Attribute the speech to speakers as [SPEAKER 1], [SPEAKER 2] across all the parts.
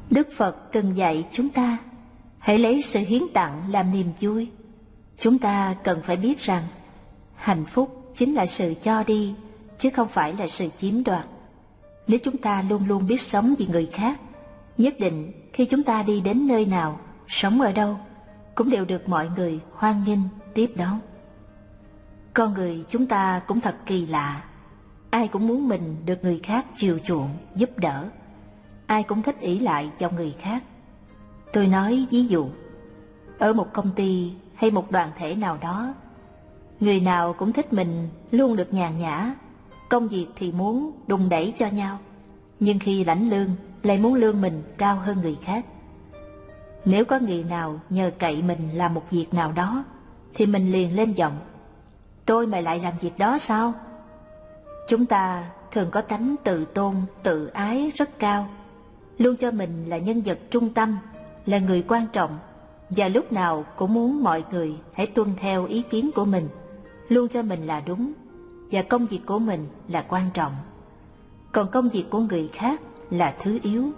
[SPEAKER 1] Đức Phật từng dạy chúng ta hãy lấy sự hiến tặng làm niềm vui. Chúng ta cần phải biết rằng hạnh phúc chính là sự cho đi, chứ không phải là sự chiếm đoạt. Nếu chúng ta luôn luôn biết sống vì người khác, nhất định khi chúng ta đi đến nơi nào, sống ở đâu, cũng đều được mọi người hoan nghênh tiếp đón. Con người chúng ta cũng thật kỳ lạ. Ai cũng muốn mình được người khác chiều chuộng, giúp đỡ. Ai cũng thích ỷ lại vào người khác. Tôi nói ví dụ, ở một công ty hay một đoàn thể nào đó, người nào cũng thích mình luôn được nhàn nhã, công việc thì muốn đùn đẩy cho nhau, nhưng khi lãnh lương lại muốn lương mình cao hơn người khác. Nếu có người nào nhờ cậy mình làm một việc nào đó, thì mình liền lên giọng: tôi mà lại làm việc đó sao? Chúng ta thường có tánh tự tôn, tự ái rất cao, luôn cho mình là nhân vật trung tâm, là người quan trọng, và lúc nào cũng muốn mọi người hãy tuân theo ý kiến của mình, luôn cho mình là đúng, và công việc của mình là quan trọng, còn công việc của người khác là thứ yếu.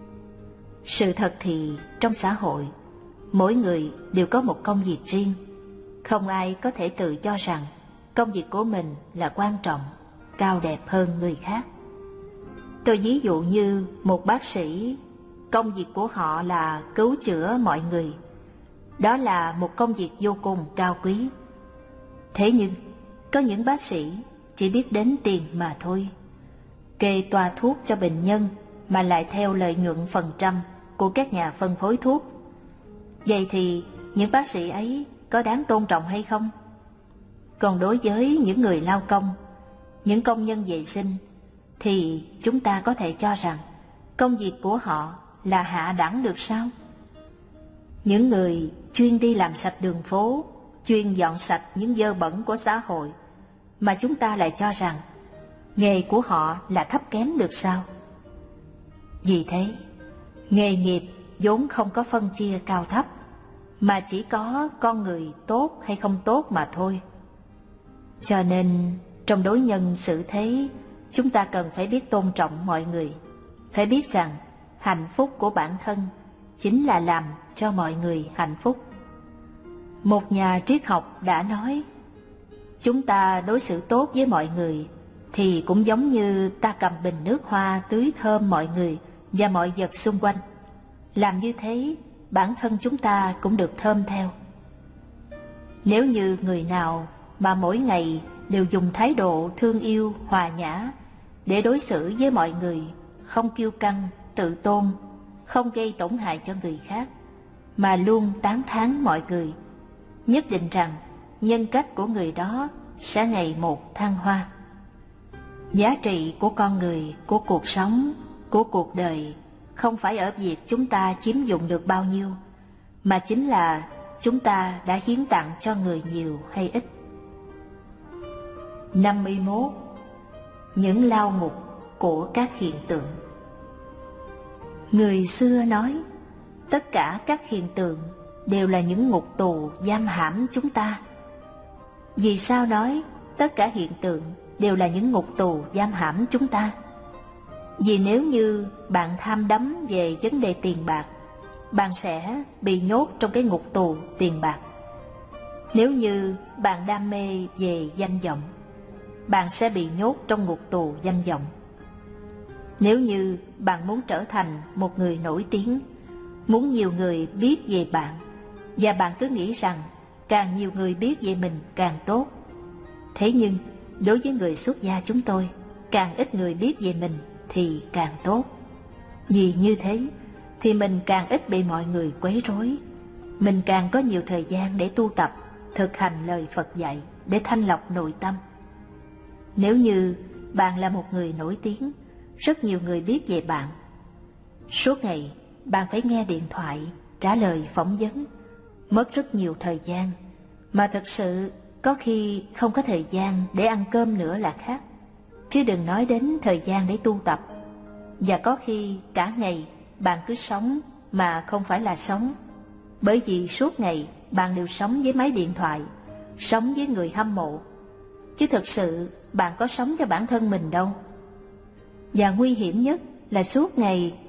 [SPEAKER 1] Sự thật thì trong xã hội, mỗi người đều có một công việc riêng. Không ai có thể tự cho rằng công việc của mình là quan trọng, cao đẹp hơn người khác. Tôi ví dụ như một bác sĩ, công việc của họ là cứu chữa mọi người. Đó là một công việc vô cùng cao quý. Thế nhưng, có những bác sĩ chỉ biết đến tiền mà thôi, kê toa thuốc cho bệnh nhân mà lại theo lợi nhuận phần trăm của các nhà phân phối thuốc. Vậy thì những bác sĩ ấy có đáng tôn trọng hay không? Còn đối với những người lao công, những công nhân vệ sinh, thì chúng ta có thể cho rằng công việc của họ là hạ đẳng được sao? Những người chuyên đi làm sạch đường phố, chuyên dọn sạch những dơ bẩn của xã hội, mà chúng ta lại cho rằng nghề của họ là thấp kém được sao? Vì thế, nghề nghiệp vốn không có phân chia cao thấp, mà chỉ có con người tốt hay không tốt mà thôi. Cho nên, trong đối nhân xử thế, chúng ta cần phải biết tôn trọng mọi người, phải biết rằng hạnh phúc của bản thân chính là làm cho mọi người hạnh phúc. Một nhà triết học đã nói, chúng ta đối xử tốt với mọi người thì cũng giống như ta cầm bình nước hoa tưới thơm mọi người và mọi vật xung quanh. Làm như thế, bản thân chúng ta cũng được thơm theo. Nếu như người nào mà mỗi ngày đều dùng thái độ thương yêu, hòa nhã để đối xử với mọi người, không kiêu căng, tự tôn, không gây tổn hại cho người khác, mà luôn tán thán mọi người, nhất định rằng nhân cách của người đó sẽ ngày một thăng hoa. Giá trị của con người, của cuộc sống, của cuộc đời không phải ở việc chúng ta chiếm dụng được bao nhiêu, mà chính là chúng ta đã hiến tặng cho người nhiều hay ít. 51. Những lao ngục của các hiện tượng. Người xưa nói, tất cả các hiện tượng đều là những ngục tù giam hãm chúng ta. Vì sao nói tất cả hiện tượng đều là những ngục tù giam hãm chúng ta? Vì nếu như bạn tham đắm về vấn đề tiền bạc, bạn sẽ bị nhốt trong cái ngục tù tiền bạc. Nếu như bạn đam mê về danh vọng, bạn sẽ bị nhốt trong ngục tù danh vọng. Nếu như bạn muốn trở thành một người nổi tiếng, muốn nhiều người biết về bạn, và bạn cứ nghĩ rằng càng nhiều người biết về mình càng tốt. Thế nhưng đối với người xuất gia chúng tôi, càng ít người biết về mình thì càng tốt. Vì như thế thì mình càng ít bị mọi người quấy rối, mình càng có nhiều thời gian để tu tập, thực hành lời Phật dạy để thanh lọc nội tâm. Nếu như bạn là một người nổi tiếng, rất nhiều người biết về bạn, suốt ngày bạn phải nghe điện thoại, trả lời phỏng vấn, mất rất nhiều thời gian, mà thật sự có khi không có thời gian để ăn cơm nữa là khác, chứ đừng nói đến thời gian để tu tập. Và có khi cả ngày bạn cứ sống mà không phải là sống, bởi vì suốt ngày bạn đều sống với máy điện thoại, sống với người hâm mộ, chứ thực sự bạn có sống cho bản thân mình đâu. Và nguy hiểm nhất là suốt ngày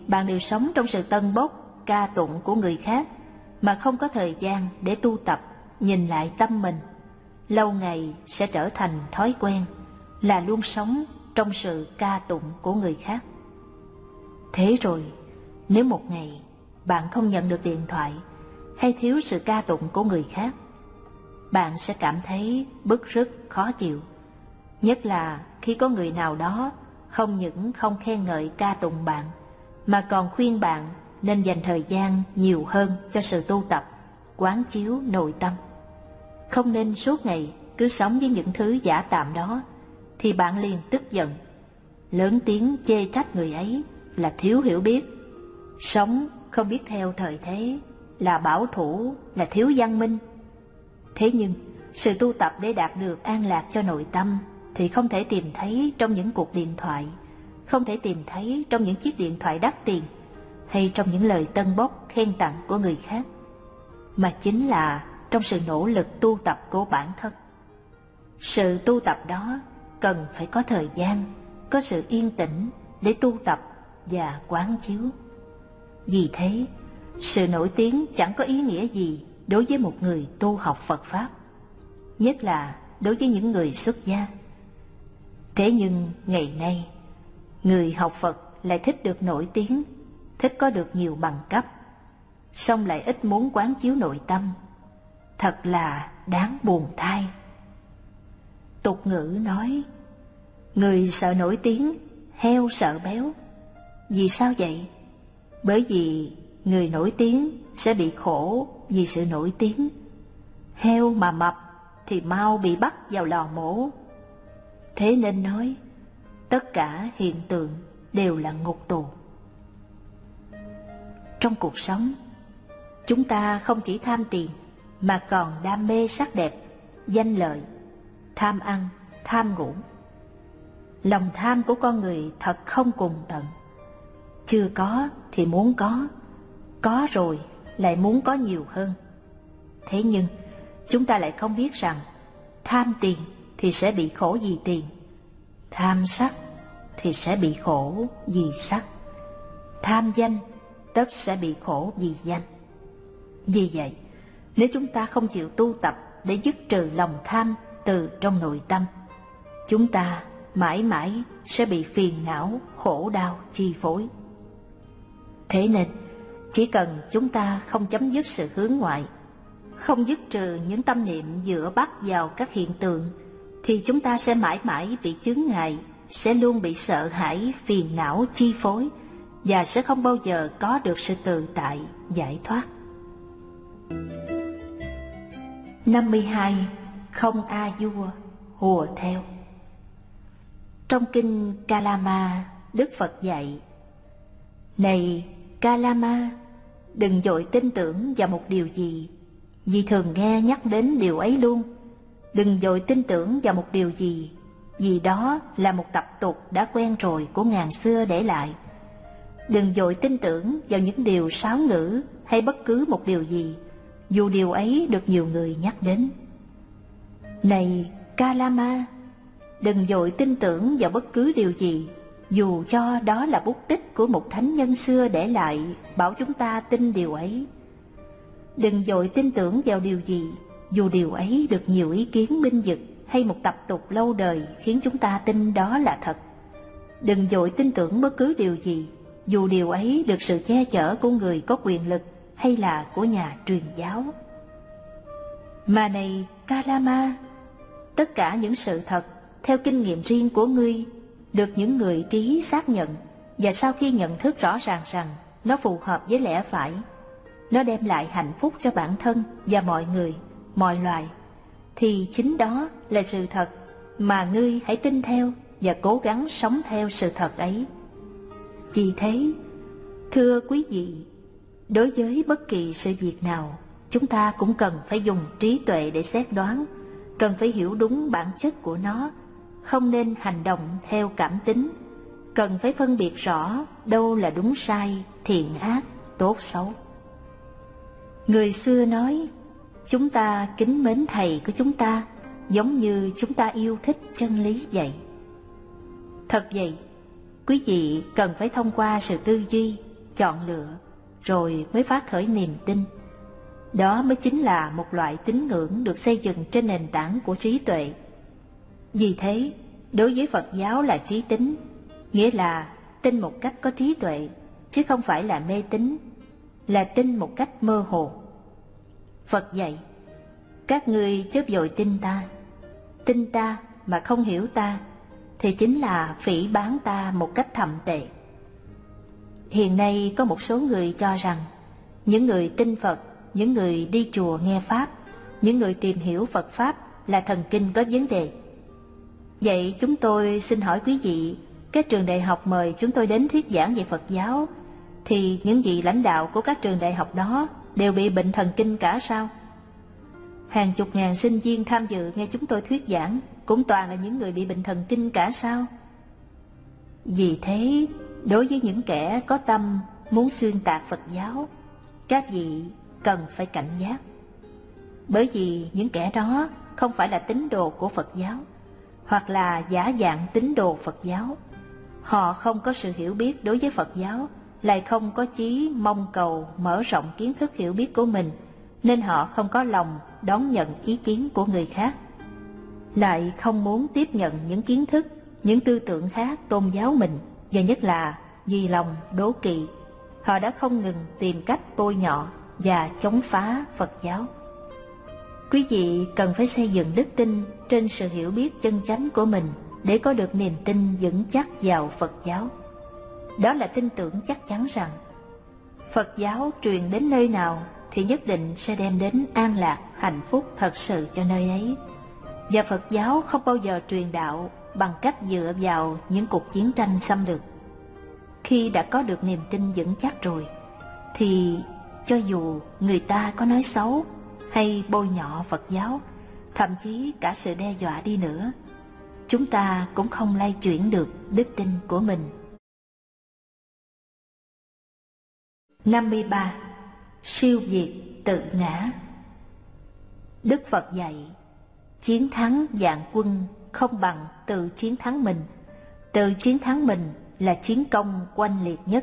[SPEAKER 1] bạn đều sống trong sự tân bốc, ca tụng của người khác, mà không có thời gian để tu tập, nhìn lại tâm mình. Lâu ngày sẽ trở thành thói quen, là luôn sống trong sự ca tụng của người khác. Thế rồi, nếu một ngày bạn không nhận được điện thoại hay thiếu sự ca tụng của người khác, bạn sẽ cảm thấy bứt rứt, khó chịu. Nhất là khi có người nào đó không những không khen ngợi ca tụng bạn, mà còn khuyên bạn nên dành thời gian nhiều hơn cho sự tu tập, quán chiếu nội tâm. Không nên suốt ngày cứ sống với những thứ giả tạm đó, thì bạn liền tức giận, lớn tiếng chê trách người ấy là thiếu hiểu biết, sống không biết theo thời thế, là bảo thủ, là thiếu văn minh. Thế nhưng sự tu tập để đạt được an lạc cho nội tâm thì không thể tìm thấy trong những cuộc điện thoại, không thể tìm thấy trong những chiếc điện thoại đắt tiền, hay trong những lời tân bốc khen tặng của người khác, mà chính là trong sự nỗ lực tu tập của bản thân. Sự tu tập đó cần phải có thời gian, có sự yên tĩnh để tu tập và quán chiếu. Vì thế, sự nổi tiếng chẳng có ý nghĩa gì đối với một người tu học Phật Pháp, nhất là đối với những người xuất gia. Thế nhưng ngày nay, người học Phật lại thích được nổi tiếng, thích có được nhiều bằng cấp, song lại ít muốn quán chiếu nội tâm. Thật là đáng buồn thay. Tục ngữ nói, người sợ nổi tiếng, heo sợ béo. Vì sao vậy? Bởi vì người nổi tiếng sẽ bị khổ vì sự nổi tiếng. Heo mà mập thì mau bị bắt vào lò mổ. Thế nên nói, tất cả hiện tượng đều là ngục tù. Trong cuộc sống, chúng ta không chỉ tham tiền, mà còn đam mê sắc đẹp, danh lợi, tham ăn, tham ngủ. Lòng tham của con người thật không cùng tận. Chưa có thì muốn có rồi lại muốn có nhiều hơn. Thế nhưng chúng ta lại không biết rằng tham tiền thì sẽ bị khổ vì tiền, tham sắc thì sẽ bị khổ vì sắc, tham danh tất sẽ bị khổ vì danh. Vì vậy, nếu chúng ta không chịu tu tập để dứt trừ lòng tham từ trong nội tâm, chúng ta mãi mãi sẽ bị phiền não, khổ đau chi phối. Thế nên, chỉ cần chúng ta không chấm dứt sự hướng ngoại, không dứt trừ những tâm niệm dựa bắt vào các hiện tượng, thì chúng ta sẽ mãi mãi bị chướng ngại, sẽ luôn bị sợ hãi, phiền não chi phối, và sẽ không bao giờ có được sự tự tại, giải thoát. 52. Không a vua, hùa theo. Trong kinh Kalama, Đức Phật dạy: Này Kalama, đừng vội tin tưởng vào một điều gì, vì thường nghe nhắc đến điều ấy luôn. Đừng vội tin tưởng vào một điều gì, vì đó là một tập tục đã quen rồi của ngàn xưa để lại. Đừng vội tin tưởng vào những điều sáo ngữ hay bất cứ một điều gì, dù điều ấy được nhiều người nhắc đến. Này Kalama, đừng vội tin tưởng vào bất cứ điều gì, dù cho đó là bút tích của một thánh nhân xưa để lại, bảo chúng ta tin điều ấy. Đừng vội tin tưởng vào điều gì, dù điều ấy được nhiều ý kiến binh vực hay một tập tục lâu đời khiến chúng ta tin đó là thật. Đừng vội tin tưởng bất cứ điều gì, dù điều ấy được sự che chở của người có quyền lực hay là của nhà truyền giáo. Mà này Kalama, tất cả những sự thật theo kinh nghiệm riêng của ngươi được những người trí xác nhận, và sau khi nhận thức rõ ràng rằng nó phù hợp với lẽ phải, nó đem lại hạnh phúc cho bản thân và mọi người, mọi loài, thì chính đó là sự thật mà ngươi hãy tin theo và cố gắng sống theo sự thật ấy. Vì thế, thưa quý vị, đối với bất kỳ sự việc nào, chúng ta cũng cần phải dùng trí tuệ để xét đoán, cần phải hiểu đúng bản chất của nó, không nên hành động theo cảm tính, cần phải phân biệt rõ đâu là đúng sai, thiện ác, tốt xấu. Người xưa nói, chúng ta kính mến thầy của chúng ta giống như chúng ta yêu thích chân lý vậy. Thật vậy, quý vị cần phải thông qua sự tư duy, chọn lựa, rồi mới phát khởi niềm tin. Đó mới chính là một loại tín ngưỡng được xây dựng trên nền tảng của trí tuệ. Vì thế, đối với Phật giáo là trí tín, nghĩa là tin một cách có trí tuệ, chứ không phải là mê tín, là tin một cách mơ hồ. Phật dạy, các ngươi chớ vội tin ta mà không hiểu ta, thì chính là phỉ báng ta một cách thậm tệ. Hiện nay có một số người cho rằng những người tin Phật, những người đi chùa nghe Pháp, những người tìm hiểu Phật Pháp là thần kinh có vấn đề. Vậy chúng tôi xin hỏi quý vị, các trường đại học mời chúng tôi đến thuyết giảng về Phật giáo, thì những vị lãnh đạo của các trường đại học đó đều bị bệnh thần kinh cả sao? Hàng chục ngàn sinh viên tham dự nghe chúng tôi thuyết giảng cũng toàn là những người bị bệnh thần kinh cả sao? Vì thế, đối với những kẻ có tâm muốn xuyên tạc Phật giáo, các vị cần phải cảnh giác. Bởi vì những kẻ đó không phải là tín đồ của Phật giáo, hoặc là giả dạng tín đồ Phật giáo. Họ không có sự hiểu biết đối với Phật giáo, lại không có chí mong cầu mở rộng kiến thức hiểu biết của mình, nên họ không có lòng đón nhận ý kiến của người khác, lại không muốn tiếp nhận những kiến thức, những tư tưởng khác tôn giáo mình, và nhất là vì lòng đố kỵ, họ đã không ngừng tìm cách bôi nhọ và chống phá Phật giáo. Quý vị cần phải xây dựng đức tin trên sự hiểu biết chân chánh của mình để có được niềm tin vững chắc vào Phật giáo. Đó là tin tưởng chắc chắn rằng Phật giáo truyền đến nơi nào thì nhất định sẽ đem đến an lạc, hạnh phúc thật sự cho nơi ấy. Và Phật giáo không bao giờ truyền đạo bằng cách dựa vào những cuộc chiến tranh xâm lược. Khi đã có được niềm tin vững chắc rồi, thì cho dù người ta có nói xấu hay bôi nhọ Phật giáo, thậm chí cả sự đe dọa đi nữa, chúng ta cũng không lay chuyển được đức tin của mình. 53. Siêu diệt tự ngã. Đức Phật dạy, chiến thắng vạn quân không bằng tự chiến thắng mình. Tự chiến thắng mình là chiến công oanh liệt nhất.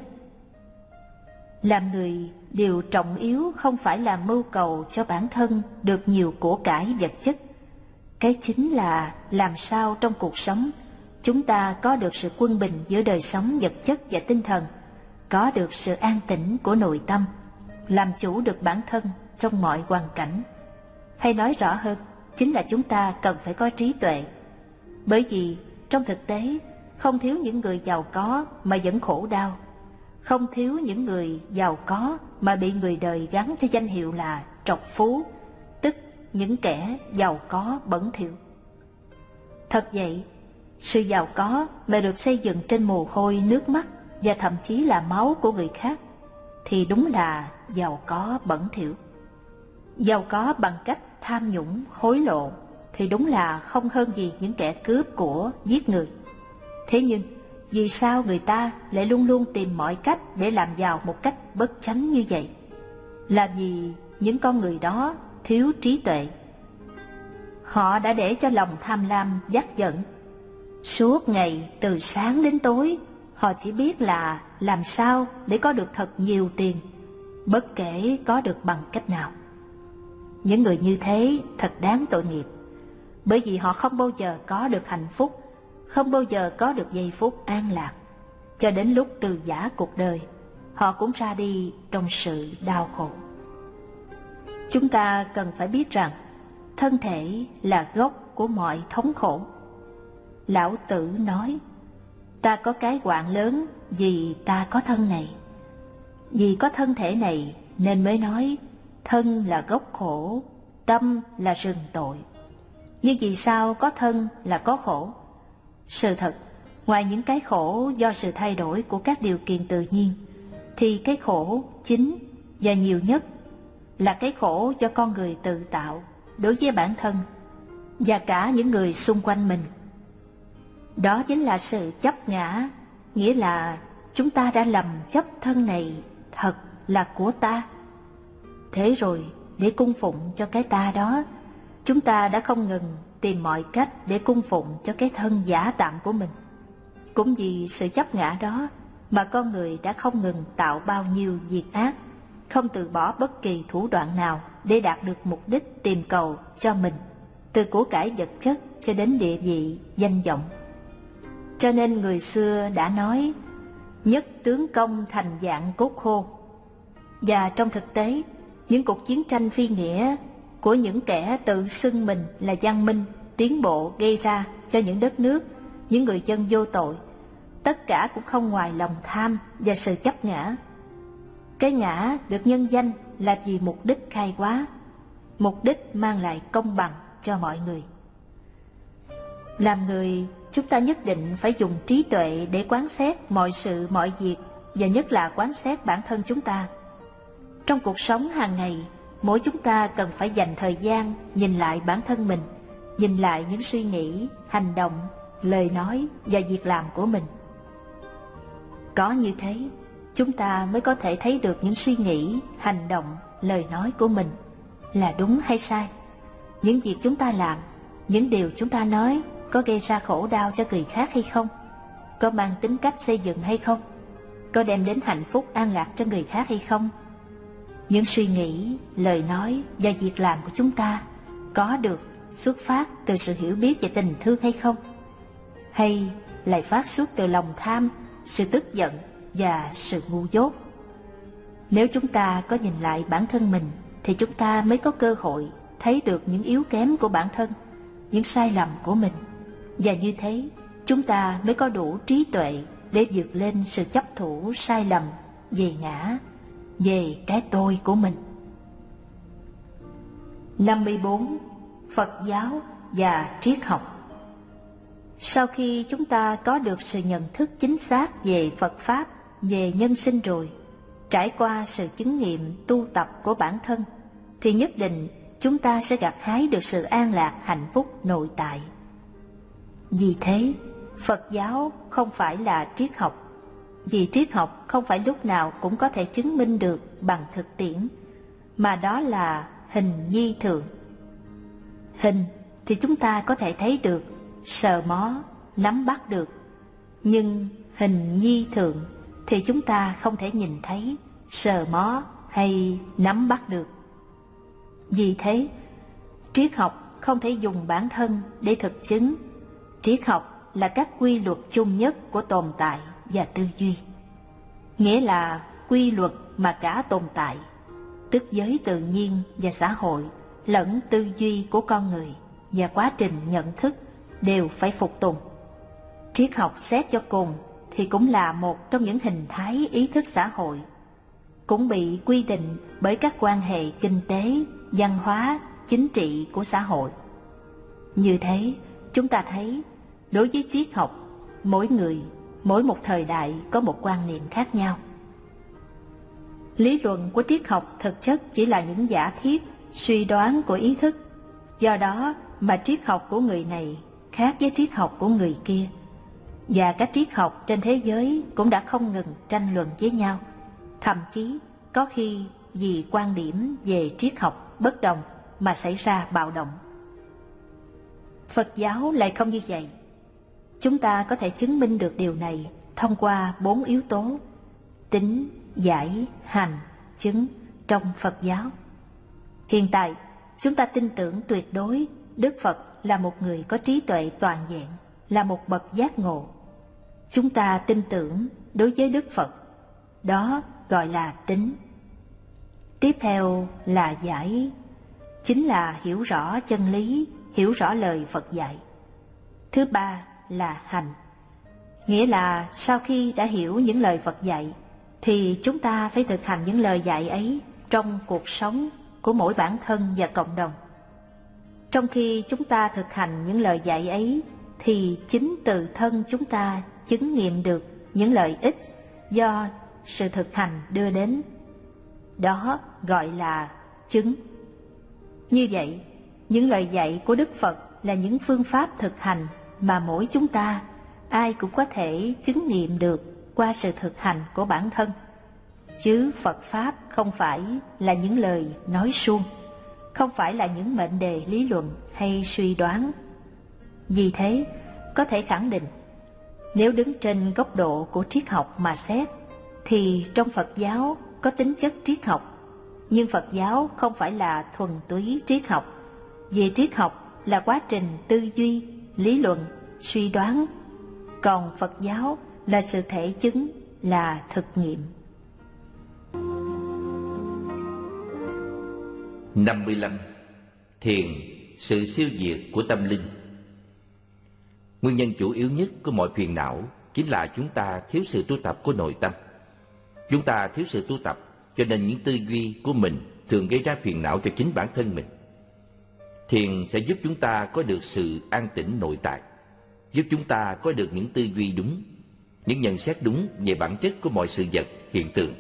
[SPEAKER 1] Làm người, điều trọng yếu không phải là mưu cầu cho bản thân được nhiều của cải vật chất. Cái chính là làm sao trong cuộc sống chúng ta có được sự quân bình giữa đời sống vật chất và tinh thần, có được sự an tĩnh của nội tâm, làm chủ được bản thân trong mọi hoàn cảnh. Hay nói rõ hơn, chính là chúng ta cần phải có trí tuệ. Bởi vì trong thực tế không thiếu những người giàu có mà vẫn khổ đau, không thiếu những người giàu có mà bị người đời gắn cho danh hiệu là trọc phú, tức những kẻ giàu có bẩn thỉu. Thật vậy, sự giàu có mà được xây dựng trên mồ hôi, nước mắt và thậm chí là máu của người khác thì đúng là giàu có bẩn thỉu. Giàu có bằng cách tham nhũng, hối lộ thì đúng là không hơn gì những kẻ cướp của, giết người. Thế nhưng vì sao người ta lại luôn luôn tìm mọi cách để làm giàu một cách bất chánh như vậy? Là vì những con người đó thiếu trí tuệ. Họ đã để cho lòng tham lam dắt dẫn. Suốt ngày từ sáng đến tối, họ chỉ biết là làm sao để có được thật nhiều tiền, bất kể có được bằng cách nào. Những người như thế thật đáng tội nghiệp, bởi vì họ không bao giờ có được hạnh phúc, không bao giờ có được giây phút an lạc. Cho đến lúc từ giã cuộc đời, họ cũng ra đi trong sự đau khổ. Chúng ta cần phải biết rằng thân thể là gốc của mọi thống khổ. Lão Tử nói, ta có cái hoạn lớn vì ta có thân này. Vì có thân thể này nên mới nói thân là gốc khổ, tâm là rừng tội. Nhưng vì sao có thân là có khổ? Sự thật, ngoài những cái khổ do sự thay đổi của các điều kiện tự nhiên, thì cái khổ chính và nhiều nhất là cái khổ do con người tự tạo đối với bản thân và cả những người xung quanh mình. Đó chính là sự chấp ngã, nghĩa là chúng ta đã lầm chấp thân này thật là của ta. Thế rồi, để cung phụng cho cái ta đó, chúng ta đã không ngừng tìm mọi cách để cung phụng cho cái thân giả tạm của mình. Cũng vì sự chấp ngã đó mà con người đã không ngừng tạo bao nhiêu việc ác, không từ bỏ bất kỳ thủ đoạn nào để đạt được mục đích tìm cầu cho mình, từ của cải vật chất cho đến địa vị, danh vọng. Cho nên người xưa đã nói, nhất tướng công thành vạn cốt khô. Và trong thực tế, những cuộc chiến tranh phi nghĩa của những kẻ tự xưng mình là văn minh, tiến bộ gây ra cho những đất nước, những người dân vô tội, tất cả cũng không ngoài lòng tham và sự chấp ngã. Cái ngã được nhân danh là vì mục đích khai hóa, mục đích mang lại công bằng cho mọi người. Làm người, chúng ta nhất định phải dùng trí tuệ để quán xét mọi sự mọi việc, và nhất là quán xét bản thân chúng ta. Trong cuộc sống hàng ngày, mỗi chúng ta cần phải dành thời gian nhìn lại bản thân mình, nhìn lại những suy nghĩ, hành động, lời nói và việc làm của mình. Có như thế, chúng ta mới có thể thấy được những suy nghĩ, hành động, lời nói của mình là đúng hay sai. Những việc chúng ta làm, những điều chúng ta nói có gây ra khổ đau cho người khác hay không? Có mang tính cách xây dựng hay không? Có đem đến hạnh phúc an lạc cho người khác hay không? Những suy nghĩ, lời nói và việc làm của chúng ta có được xuất phát từ sự hiểu biết và tình thương hay không? Hay lại phát xuất từ lòng tham, sự tức giận và sự ngu dốt? Nếu chúng ta có nhìn lại bản thân mình thì chúng ta mới có cơ hội thấy được những yếu kém của bản thân, những sai lầm của mình. Và như thế, chúng ta mới có đủ trí tuệ để vượt lên sự chấp thủ sai lầm về ngã, về cái tôi của mình. 54. Phật giáo và triết học. Sau khi chúng ta có được sự nhận thức chính xác về Phật Pháp, về nhân sinh rồi, trải qua sự chứng nghiệm tu tập của bản thân, thì nhất định chúng ta sẽ gặt hái được sự an lạc hạnh phúc nội tại. Vì thế, Phật giáo không phải là triết học, vì triết học không phải lúc nào cũng có thể chứng minh được bằng thực tiễn, mà đó là hình nhi thường. Hình thì chúng ta có thể thấy được, sờ mó, nắm bắt được, nhưng hình nhi thường thì chúng ta không thể nhìn thấy, sờ mó hay nắm bắt được. Vì thế, triết học không thể dùng bản thân để thực chứng. Triết học là các quy luật chung nhất của tồn tại và tư duy, nghĩa là quy luật mà cả tồn tại, tức giới tự nhiên và xã hội, lẫn tư duy của con người và quá trình nhận thức đều phải phục tùng. Triết học xét cho cùng thì cũng là một trong những hình thái ý thức xã hội, cũng bị quy định bởi các quan hệ kinh tế, văn hóa, chính trị của xã hội. Như thế, chúng ta thấy, đối với triết học, mỗi người, mỗi một thời đại có một quan niệm khác nhau. Lý luận của triết học thực chất chỉ là những giả thiết, suy đoán của ý thức. Do đó mà triết học của người này khác với triết học của người kia. Và các triết học trên thế giới cũng đã không ngừng tranh luận với nhau. Thậm chí có khi vì quan điểm về triết học bất đồng mà xảy ra bạo động. Phật giáo lại không như vậy. Chúng ta có thể chứng minh được điều này thông qua 4 yếu tố: tín, giải, hành, chứng trong Phật giáo. Hiện tại, chúng ta tin tưởng tuyệt đối Đức Phật là một người có trí tuệ toàn vẹn, là một bậc giác ngộ. Chúng ta tin tưởng đối với Đức Phật, đó gọi là tín. Tiếp theo là giải, chính là hiểu rõ chân lý, hiểu rõ lời Phật dạy. Thứ ba là hành, nghĩa là sau khi đã hiểu những lời Phật dạy thì chúng ta phải thực hành những lời dạy ấy trong cuộc sống của mỗi bản thân và cộng đồng. Trong khi chúng ta thực hành những lời dạy ấy thì chính từ thân chúng ta chứng nghiệm được những lợi ích do sự thực hành đưa đến. Đó gọi là chứng. Như vậy, những lời dạy của Đức Phật là những phương pháp thực hành mà mỗi chúng ta, ai cũng có thể chứng nghiệm được qua sự thực hành của bản thân. Chứ Phật Pháp không phải là những lời nói suông, không phải là những mệnh đề lý luận hay suy đoán. Vì thế, có thể khẳng định, Nếu đứng trên góc độ của triết học mà xét, thì trong Phật giáo có tính chất triết học, nhưng Phật giáo không phải là thuần túy triết học. Về triết học là quá trình tư duy, lý luận, suy đoán, còn Phật giáo là sự thể chứng, là thực nghiệm.
[SPEAKER 2] 55. Thiền, sự siêu diệt của tâm linh. Nguyên nhân chủ yếu nhất của mọi phiền não chính là chúng ta thiếu sự tu tập của nội tâm. Chúng ta thiếu sự tu tập, cho nên những tư duy của mình thường gây ra phiền não cho chính bản thân mình. Thiền sẽ giúp chúng ta có được sự an tĩnh nội tại, giúp chúng ta có được những tư duy đúng, những nhận xét đúng về bản chất của mọi sự vật, hiện tượng.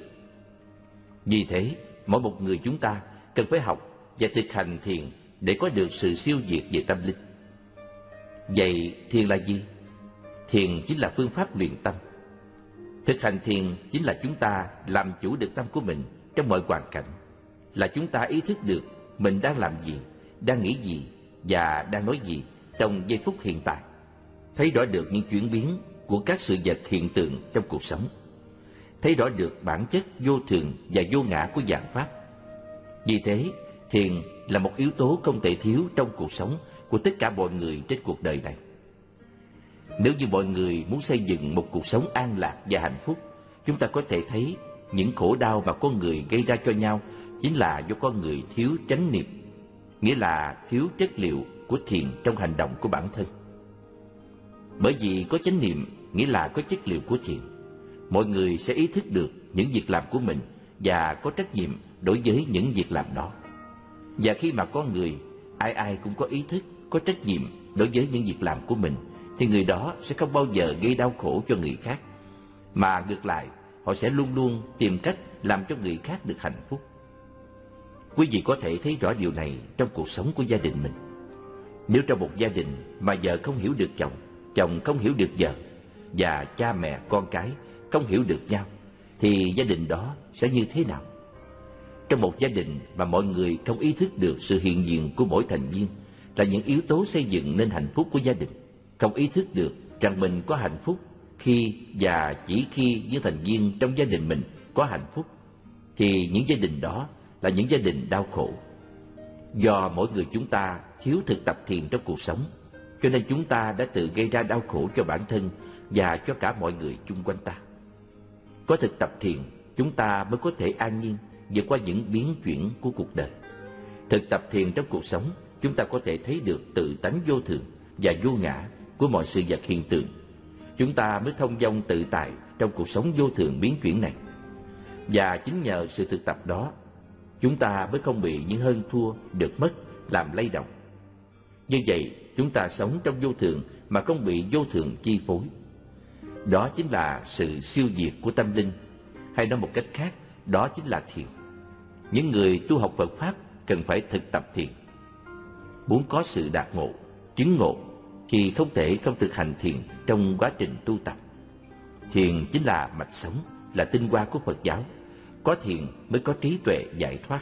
[SPEAKER 2] Vì thế, mỗi một người chúng ta cần phải học và thực hành thiền để có được sự siêu diệt về tâm linh. Vậy thiền là gì? Thiền chính là phương pháp luyện tâm. Thực hành thiền chính là chúng ta làm chủ được tâm của mình trong mọi hoàn cảnh, là chúng ta ý thức được mình đang làm gì, đang nghĩ gì và đang nói gì trong giây phút hiện tại, thấy rõ được những chuyển biến của các sự vật hiện tượng trong cuộc sống, thấy rõ được bản chất vô thường và vô ngã của vạn pháp. Vì thế, thiền là một yếu tố không thể thiếu trong cuộc sống của tất cả mọi người trên cuộc đời này. Nếu như mọi người muốn xây dựng một cuộc sống an lạc và hạnh phúc, chúng ta có thể thấy những khổ đau mà con người gây ra cho nhau chính là do con người thiếu chánh niệm, nghĩa là thiếu chất liệu của thiền trong hành động của bản thân. Bởi vì có chánh niệm nghĩa là có chất liệu của thiền, mọi người sẽ ý thức được những việc làm của mình và có trách nhiệm đối với những việc làm đó. Và khi mà con người ai ai cũng có ý thức, có trách nhiệm đối với những việc làm của mình, thì người đó sẽ không bao giờ gây đau khổ cho người khác, mà ngược lại họ sẽ luôn luôn tìm cách làm cho người khác được hạnh phúc. Quý vị có thể thấy rõ điều này trong cuộc sống của gia đình mình. Nếu trong một gia đình mà vợ không hiểu được chồng, chồng không hiểu được vợ, và cha mẹ con cái không hiểu được nhau, thì gia đình đó sẽ như thế nào? Trong một gia đình mà mọi người không ý thức được sự hiện diện của mỗi thành viên là những yếu tố xây dựng nên hạnh phúc của gia đình, không ý thức được rằng mình có hạnh phúc khi và chỉ khi những thành viên trong gia đình mình có hạnh phúc, thì những gia đình đó là những gia đình đau khổ. Do mỗi người chúng ta thiếu thực tập thiền trong cuộc sống, cho nên chúng ta đã tự gây ra đau khổ cho bản thân và cho cả mọi người chung quanh ta. Có thực tập thiền, chúng ta mới có thể an nhiên vượt qua những biến chuyển của cuộc đời. Thực tập thiền trong cuộc sống, chúng ta có thể thấy được tự tánh vô thường và vô ngã của mọi sự vật hiện tượng. Chúng ta mới thông dong tự tại trong cuộc sống vô thường biến chuyển này. Và chính nhờ sự thực tập đó, chúng ta mới không bị những hơn thua, được mất làm lay động. Như vậy, chúng ta sống trong vô thường mà không bị vô thường chi phối. Đó chính là sự siêu diệt của tâm linh, hay nói một cách khác, đó chính là thiền. Những người tu học Phật Pháp cần phải thực tập thiền. Muốn có sự đạt ngộ, chứng ngộ, thì không thể không thực hành thiền trong quá trình tu tập. Thiền chính là mạch sống, là tinh hoa của Phật giáo. Có thiền mới có trí tuệ giải thoát.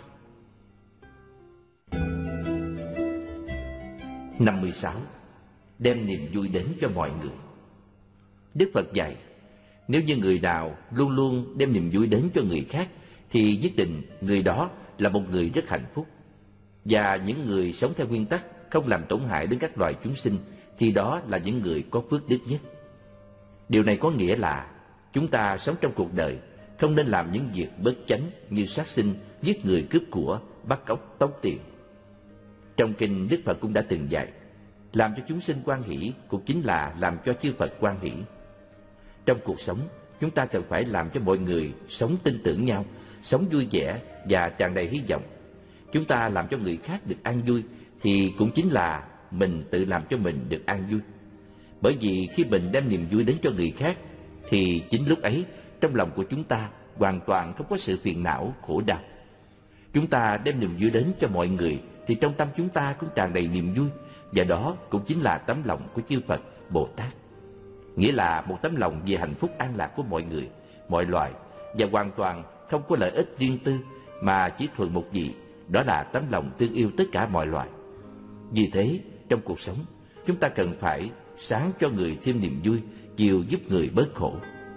[SPEAKER 2] 56. Đem niềm vui đến cho mọi người. Đức Phật dạy, nếu như người nào luôn luôn đem niềm vui đến cho người khác, thì nhất định người đó là một người rất hạnh phúc. Và những người sống theo nguyên tắc không làm tổn hại đến các loài chúng sinh, thì đó là những người có phước đức nhất. Điều này có nghĩa là chúng ta sống trong cuộc đời không nên làm những việc bất chánh như sát sinh, giết người, cướp của, bắt cóc, tống tiền. Trong kinh, Đức Phật cũng đã từng dạy, làm cho chúng sinh hoan hỷ cũng chính là làm cho chư Phật hoan hỷ. Trong cuộc sống, chúng ta cần phải làm cho mọi người sống tin tưởng nhau, sống vui vẻ và tràn đầy hy vọng. Chúng ta làm cho người khác được an vui thì cũng chính là mình tự làm cho mình được an vui. Bởi vì khi mình đem niềm vui đến cho người khác, thì chính lúc ấy trong lòng của chúng ta hoàn toàn không có sự phiền não, khổ đau. Chúng ta đem niềm vui đến cho mọi người thì trong tâm chúng ta cũng tràn đầy niềm vui, và đó cũng chính là tấm lòng của chư Phật, Bồ Tát. Nghĩa là một tấm lòng về hạnh phúc an lạc của mọi người, mọi loài, và hoàn toàn không có lợi ích riêng tư, mà chỉ thuần một vị, đó là tấm lòng thương yêu tất cả mọi loài. Vì thế, trong cuộc sống, chúng ta cần phải sáng cho người thêm niềm vui chịu giúp người bớt khổ.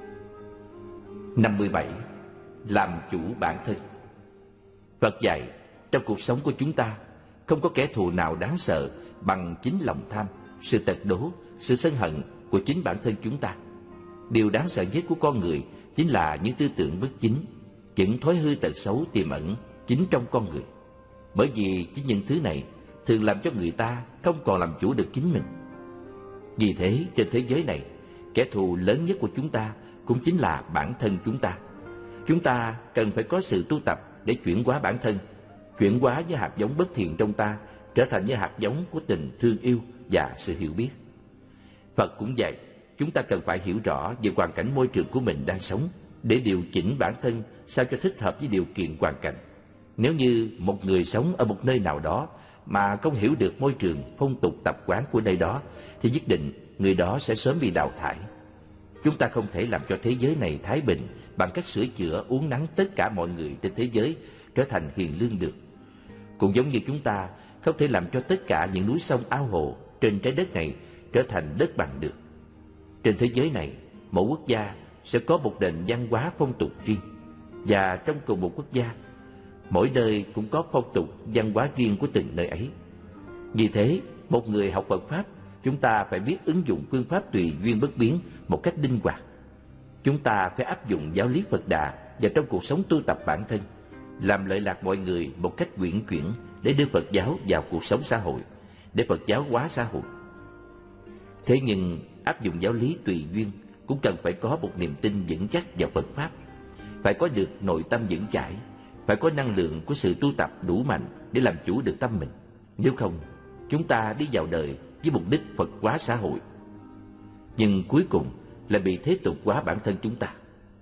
[SPEAKER 2] 57. Làm chủ bản thân. Phật dạy, trong cuộc sống của chúng ta không có kẻ thù nào đáng sợ bằng chính lòng tham, sự tật đố, sự sân hận của chính bản thân chúng ta. Điều đáng sợ nhất của con người chính là những tư tưởng bất chính, những thói hư tật xấu tiềm ẩn chính trong con người. Bởi vì chính những thứ này thường làm cho người ta không còn làm chủ được chính mình. Vì thế, trên thế giới này, kẻ thù lớn nhất của chúng ta cũng chính là bản thân chúng ta. Chúng ta cần phải có sự tu tập để chuyển hóa bản thân, chuyển hóa những hạt giống bất thiện trong ta trở thành những hạt giống của tình thương yêu và sự hiểu biết. Phật cũng dạy, chúng ta cần phải hiểu rõ về hoàn cảnh môi trường của mình đang sống để điều chỉnh bản thân sao cho thích hợp với điều kiện hoàn cảnh. Nếu như một người sống ở một nơi nào đó mà không hiểu được môi trường, phong tục tập quán của nơi đó thì nhất định người đó sẽ sớm bị đào thải. Chúng ta không thể làm cho thế giới này thái bình bằng cách sửa chữa uốn nắn tất cả mọi người trên thế giới trở thành hiền lương được. Cũng giống như chúng ta không thể làm cho tất cả những núi sông ao hồ trên trái đất này trở thành đất bằng được. Trên thế giới này, mỗi quốc gia sẽ có một nền văn hóa phong tục riêng, và trong cùng một quốc gia, mỗi nơi cũng có phong tục văn hóa riêng của từng nơi ấy. Vì thế, một người học Phật Pháp, chúng ta phải biết ứng dụng phương pháp tùy duyên bất biến một cách linh hoạt. Chúng ta phải áp dụng giáo lý Phật Đà vào trong cuộc sống tu tập bản thân, làm lợi lạc mọi người một cách uyển chuyển để đưa Phật giáo vào cuộc sống xã hội, để Phật giáo hóa xã hội. Thế nhưng áp dụng giáo lý tùy duyên cũng cần phải có một niềm tin vững chắc vào Phật Pháp, phải có được nội tâm vững chãi, phải có năng lượng của sự tu tập đủ mạnh để làm chủ được tâm mình. Nếu không, chúng ta đi vào đời với mục đích Phật hóa xã hội, nhưng cuối cùng là bị thế tục hóa bản thân chúng ta.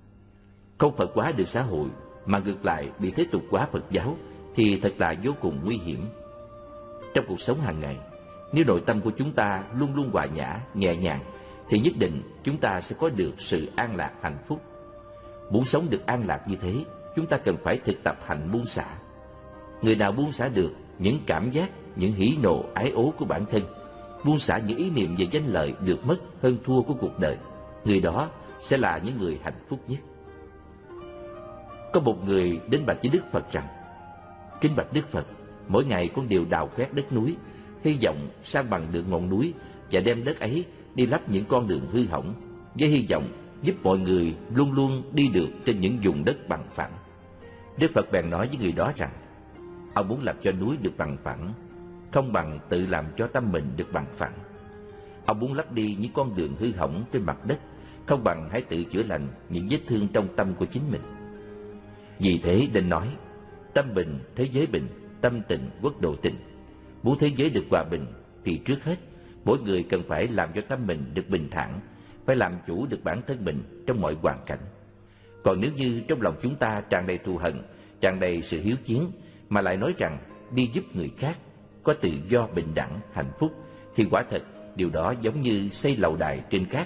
[SPEAKER 2] Không Phật hóa được xã hội mà ngược lại bị thế tục hóa Phật giáo thì thật là vô cùng nguy hiểm. Trong cuộc sống hàng ngày, nếu nội tâm của chúng ta luôn luôn hòa nhã, nhẹ nhàng thì nhất định chúng ta sẽ có được sự an lạc hạnh phúc. Muốn sống được an lạc như thế, chúng ta cần phải thực tập hành buông xả. Người nào buông xả được những cảm giác, những hỉ nộ ái ố của bản thân, buông xả những ý niệm về danh lợi được mất hơn thua của cuộc đời, người đó sẽ là những người hạnh phúc nhất. Có một người đến bạch với Đức Phật rằng: Kính bạch Đức Phật, mỗi ngày con đều đào khoét đất núi, hy vọng san bằng được ngọn núi và đem đất ấy đi lắp những con đường hư hỏng, với hy vọng giúp mọi người luôn luôn đi được trên những vùng đất bằng phẳng. Đức Phật bèn nói với người đó rằng: Ông muốn làm cho núi được bằng phẳng, không bằng tự làm cho tâm mình được bằng phẳng. Ông muốn lấp đi những con đường hư hỏng trên mặt đất, không bằng hãy tự chữa lành những vết thương trong tâm của chính mình. Vì thế nên nói: tâm bình, thế giới bình, tâm tịnh, quốc độ tịnh. Muốn thế giới được hòa bình thì trước hết mỗi người cần phải làm cho tâm mình được bình thản, phải làm chủ được bản thân mình trong mọi hoàn cảnh. Còn nếu như trong lòng chúng ta tràn đầy thù hận, tràn đầy sự hiếu chiến, mà lại nói rằng đi giúp người khác, có tự do, bình đẳng, hạnh phúc, thì quả thật điều đó giống như xây lầu đài trên cát.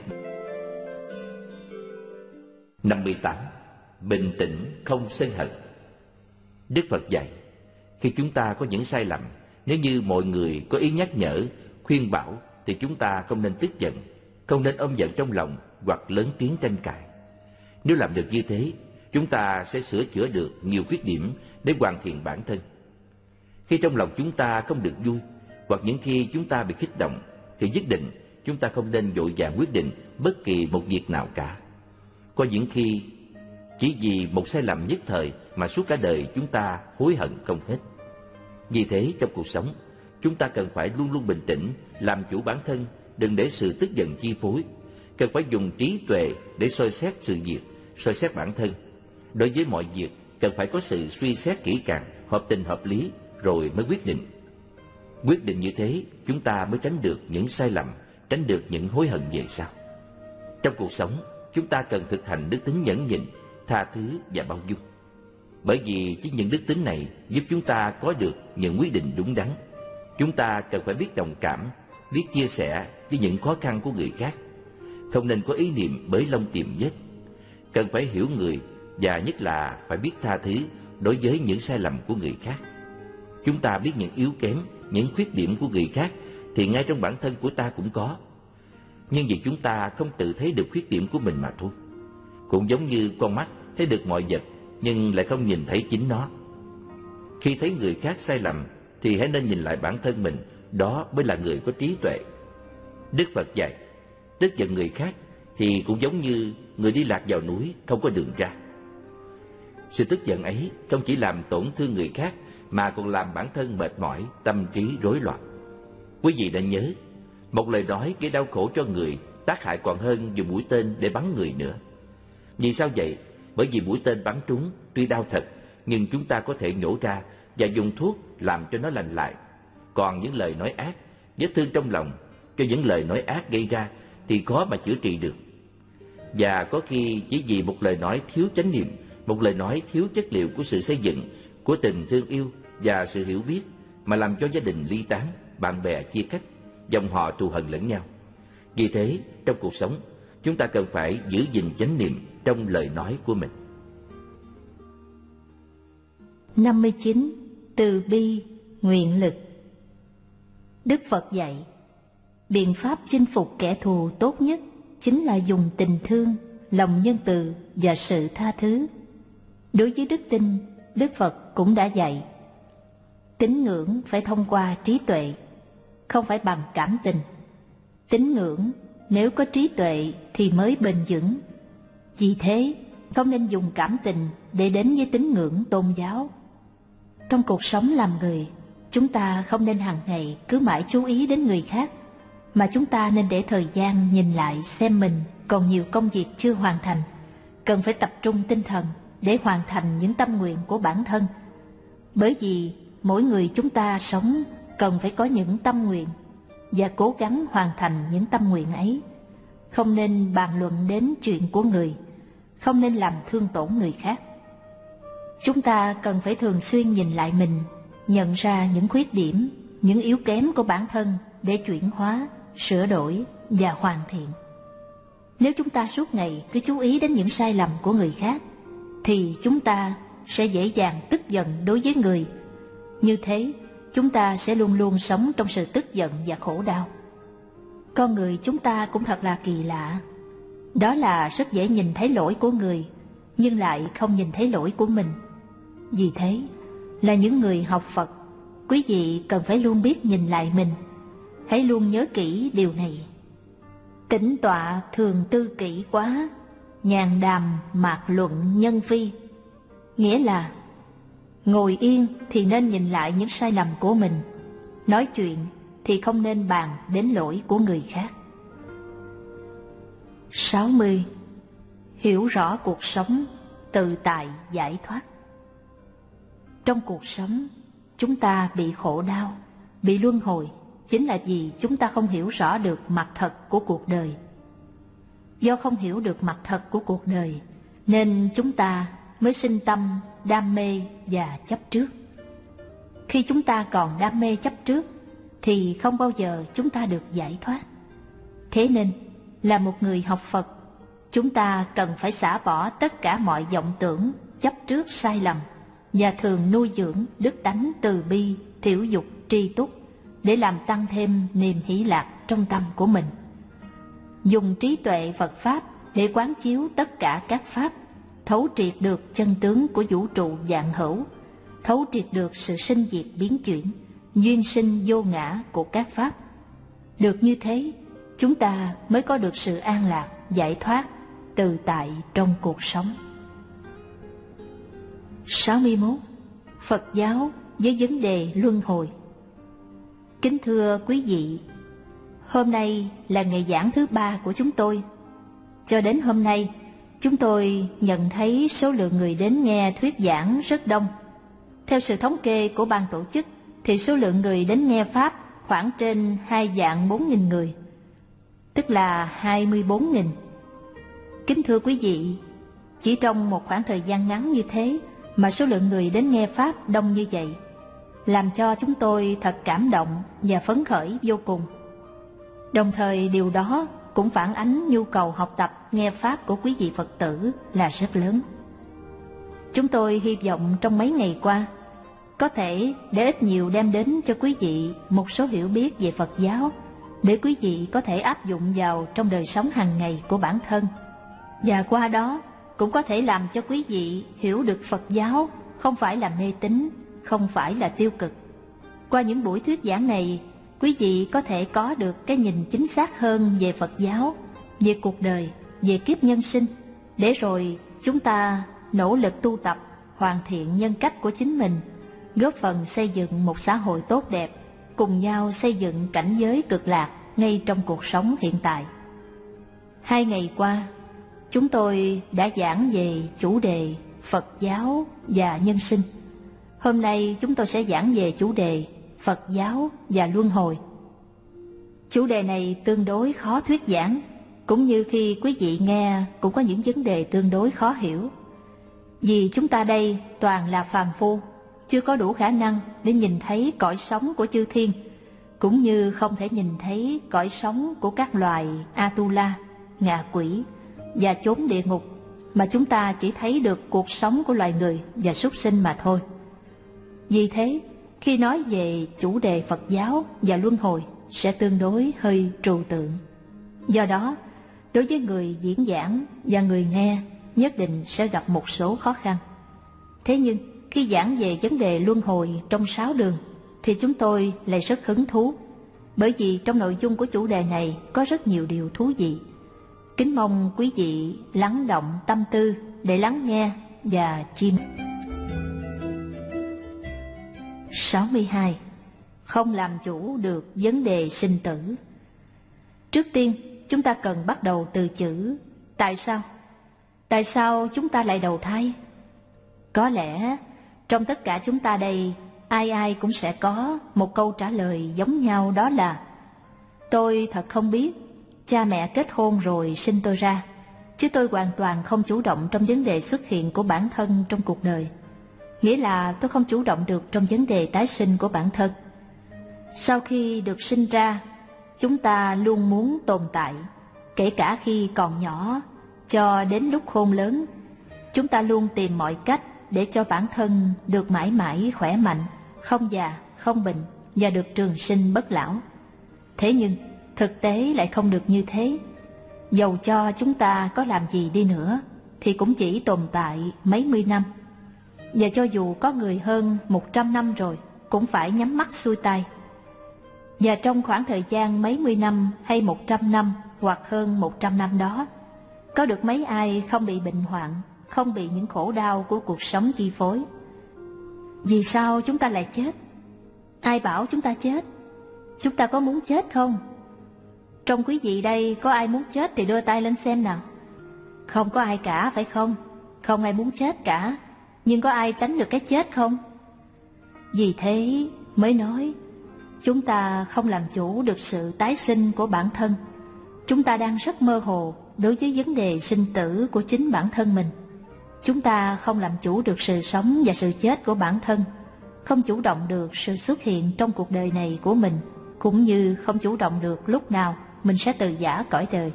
[SPEAKER 2] 58. Bình tĩnh, không sân hận. Đức Phật dạy, khi chúng ta có những sai lầm, nếu như mọi người có ý nhắc nhở, khuyên bảo, thì chúng ta không nên tức giận, không nên ôm giận trong lòng hoặc lớn tiếng tranh cãi. Nếu làm được như thế, chúng ta sẽ sửa chữa được nhiều khuyết điểm để hoàn thiện bản thân. Khi trong lòng chúng ta không được vui, hoặc những khi chúng ta bị kích động, thì nhất định chúng ta không nên vội vàng quyết định bất kỳ một việc nào cả. Có những khi chỉ vì một sai lầm nhất thời mà suốt cả đời chúng ta hối hận không hết. Vì thế trong cuộc sống, chúng ta cần phải luôn luôn bình tĩnh, làm chủ bản thân, đừng để sự tức giận chi phối. Cần phải dùng trí tuệ để soi xét sự việc, soi xét bản thân. Đối với mọi việc, cần phải có sự suy xét kỹ càng, hợp tình hợp lý, rồi mới quyết định. Quyết định như thế, chúng ta mới tránh được những sai lầm, tránh được những hối hận về sau. Trong cuộc sống, chúng ta cần thực hành đức tính nhẫn nhịn, tha thứ và bao dung. Bởi vì chính những đức tính này giúp chúng ta có được những quyết định đúng đắn. Chúng ta cần phải biết đồng cảm, biết chia sẻ với những khó khăn của người khác. Không nên có ý niệm bới lông tìm vết. Cần phải hiểu người và nhất là phải biết tha thứ đối với những sai lầm của người khác. Chúng ta biết những yếu kém, những khuyết điểm của người khác thì ngay trong bản thân của ta cũng có. nhưng vì chúng ta không tự thấy được khuyết điểm của mình mà thôi. Cũng giống như con mắt thấy được mọi vật nhưng lại không nhìn thấy chính nó. Khi thấy người khác sai lầm thì hãy nên nhìn lại bản thân mình, đó mới là người có trí tuệ. Đức Phật dạy, tức giận người khác thì cũng giống như người đi lạc vào núi không có đường ra. Sự tức giận ấy không chỉ làm tổn thương người khác mà còn làm bản thân mệt mỏi, tâm trí rối loạn. Quý vị đã nhớ, một lời nói gây đau khổ cho người tác hại còn hơn dùng mũi tên để bắn người nữa. Vì sao vậy? Bởi vì mũi tên bắn trúng tuy đau thật, nhưng chúng ta có thể nhổ ra và dùng thuốc làm cho nó lành lại. Còn những lời nói ác, vết thương trong lòng cho những lời nói ác gây ra thì khó mà chữa trị được. Và có khi chỉ vì một lời nói thiếu chánh niệm, một lời nói thiếu chất liệu của sự xây dựng, của tình thương yêu và sự hiểu biết mà làm cho gia đình ly tán, bạn bè chia cách, dòng họ thù hận lẫn nhau. Vì thế, trong cuộc sống, chúng ta cần phải giữ gìn chánh niệm trong lời nói của mình.
[SPEAKER 1] 59. Từ bi, nguyện lực. Đức Phật dạy, biện pháp chinh phục kẻ thù tốt nhất chính là dùng tình thương, lòng nhân từ và sự tha thứ. Đối với đức tin, Đức Phật cũng đã dạy, tín ngưỡng phải thông qua trí tuệ, không phải bằng cảm tình. Tín ngưỡng nếu có trí tuệ thì mới bền vững. Vì thế, không nên dùng cảm tình để đến với tín ngưỡng tôn giáo. Trong cuộc sống làm người, chúng ta không nên hàng ngày cứ mãi chú ý đến người khác, mà chúng ta nên để thời gian nhìn lại xem mình còn nhiều công việc chưa hoàn thành, cần phải tập trung tinh thần để hoàn thành những tâm nguyện của bản thân. Bởi vì mỗi người chúng ta sống cần phải có những tâm nguyện và cố gắng hoàn thành những tâm nguyện ấy. Không nên bàn luận đến chuyện của người, không nên làm thương tổn người khác. Chúng ta cần phải thường xuyên nhìn lại mình, nhận ra những khuyết điểm, những yếu kém của bản thân để chuyển hóa, sửa đổi và hoàn thiện. Nếu chúng ta suốt ngày cứ chú ý đến những sai lầm của người khác, thì chúng ta sẽ dễ dàng tức giận đối với người. Như thế, chúng ta sẽ luôn luôn sống trong sự tức giận và khổ đau. Con người chúng ta cũng thật là kỳ lạ. Đó là rất dễ nhìn thấy lỗi của người, nhưng lại không nhìn thấy lỗi của mình. Vì thế, là những người học Phật, quý vị cần phải luôn biết nhìn lại mình. Hãy luôn nhớ kỹ điều này. Tĩnh tọa thường tư kỹ quá, nhàn đàm mạc luận nhân phi. Nghĩa là ngồi yên thì nên nhìn lại những sai lầm của mình, nói chuyện thì không nên bàn đến lỗi của người khác. 60. Hiểu rõ cuộc sống, tự tại giải thoát. Trong cuộc sống, chúng ta bị khổ đau, bị luân hồi, chính là vì chúng ta không hiểu rõ được mặt thật của cuộc đời. Do không hiểu được mặt thật của cuộc đời, nên chúng ta mới sinh tâm, đam mê và chấp trước. Khi chúng ta còn đam mê chấp trước, thì không bao giờ chúng ta được giải thoát. Thế nên, là một người học Phật, chúng ta cần phải xả bỏ tất cả mọi vọng tưởng, chấp trước sai lầm, và thường nuôi dưỡng đức tánh từ bi, thiểu dục, tri túc, để làm tăng thêm niềm hỷ lạc trong tâm của mình. Dùng trí tuệ Phật Pháp để quán chiếu tất cả các Pháp, thấu triệt được chân tướng của vũ trụ vạn hữu, thấu triệt được sự sinh diệt biến chuyển, duyên sinh vô ngã của các Pháp. Được như thế, chúng ta mới có được sự an lạc, giải thoát, tự tại trong cuộc sống. 61. Phật giáo với vấn đề luân hồi. Kính thưa quý vị, hôm nay là ngày giảng thứ 3 của chúng tôi. Cho đến hôm nay, chúng tôi nhận thấy số lượng người đến nghe thuyết giảng rất đông. Theo sự thống kê của ban tổ chức, thì số lượng người đến nghe Pháp khoảng trên 2.400.000 người, tức là 24.000. Kính thưa quý vị, chỉ trong một khoảng thời gian ngắn như thế mà số lượng người đến nghe Pháp đông như vậy, làm cho chúng tôi thật cảm động và phấn khởi vô cùng. Đồng thời điều đó cũng phản ánh nhu cầu học tập nghe Pháp của quý vị Phật tử là rất lớn. Chúng tôi hy vọng trong mấy ngày qua, có thể để ít nhiều đem đến cho quý vị một số hiểu biết về Phật giáo để quý vị có thể áp dụng vào trong đời sống hàng ngày của bản thân. Và qua đó cũng có thể làm cho quý vị hiểu được Phật giáo không phải là mê tín, không phải là tiêu cực. Qua những buổi thuyết giảng này, quý vị có thể có được cái nhìn chính xác hơn về Phật giáo, về cuộc đời, về kiếp nhân sinh, để rồi chúng ta nỗ lực tu tập, hoàn thiện nhân cách của chính mình, góp phần xây dựng một xã hội tốt đẹp, cùng nhau xây dựng cảnh giới cực lạc ngay trong cuộc sống hiện tại. 2 ngày qua, chúng tôi đã giảng về chủ đề Phật giáo và nhân sinh. Hôm nay chúng tôi sẽ giảng về chủ đề Phật giáo và luân hồi. Chủ đề này tương đối khó thuyết giảng, cũng như khi quý vị nghe cũng có những vấn đề tương đối khó hiểu. Vì chúng ta đây toàn là phàm phu, chưa có đủ khả năng để nhìn thấy cõi sống của chư thiên, cũng như không thể nhìn thấy cõi sống của các loài Atula, ngạ quỷ và chốn địa ngục, mà chúng ta chỉ thấy được cuộc sống của loài người và súc sinh mà thôi. Vì thế, khi nói về chủ đề Phật giáo và luân hồi sẽ tương đối hơi trừu tượng. Do đó, đối với người diễn giảng và người nghe nhất định sẽ gặp một số khó khăn. Thế nhưng, khi giảng về vấn đề luân hồi trong 6 đường thì chúng tôi lại rất hứng thú, bởi vì trong nội dung của chủ đề này có rất nhiều điều thú vị. Kính mong quý vị lắng động tâm tư để lắng nghe và chiêm. 62. Không làm chủ được vấn đề sinh tử. Trước tiên, chúng ta cần bắt đầu từ chữ tại sao. Tại sao chúng ta lại đầu thai? Có lẽ trong tất cả chúng ta đây, ai ai cũng sẽ có một câu trả lời giống nhau, đó là: tôi thật không biết, cha mẹ kết hôn rồi sinh tôi ra, chứ tôi hoàn toàn không chủ động trong vấn đề xuất hiện của bản thân trong cuộc đời. Nghĩa là tôi không chủ động được trong vấn đề tái sinh của bản thân. Sau khi được sinh ra, chúng ta luôn muốn tồn tại, kể cả khi còn nhỏ, cho đến lúc khôn lớn. Chúng ta luôn tìm mọi cách để cho bản thân được mãi mãi khỏe mạnh, không già, không bệnh và được trường sinh bất lão. Thế nhưng, thực tế lại không được như thế. Dầu cho chúng ta có làm gì đi nữa, thì cũng chỉ tồn tại mấy mươi năm. Và cho dù có người hơn 100 năm rồi, cũng phải nhắm mắt xuôi tay. Và trong khoảng thời gian mấy mươi năm hay 100 năm hoặc hơn 100 năm đó, có được mấy ai không bị bệnh hoạn, không bị những khổ đau của cuộc sống chi phối. Vì sao chúng ta lại chết? Ai bảo chúng ta chết? Chúng ta có muốn chết không? Trong quý vị đây có ai muốn chết thì đưa tay lên xem nào. Không có ai cả, phải không? Không ai muốn chết cả. Nhưng có ai tránh được cái chết không? Vì thế mới nói chúng ta không làm chủ được sự tái sinh của bản thân. Chúng ta đang rất mơ hồ đối với vấn đề sinh tử của chính bản thân mình. Chúng ta không làm chủ được sự sống và sự chết của bản thân, không chủ động được sự xuất hiện trong cuộc đời này của mình, cũng như không chủ động được lúc nào mình sẽ từ giã cõi đời.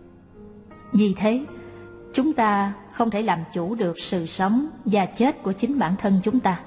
[SPEAKER 1] Vì thế, chúng ta không thể làm chủ được sự sống và chết của chính bản thân chúng ta.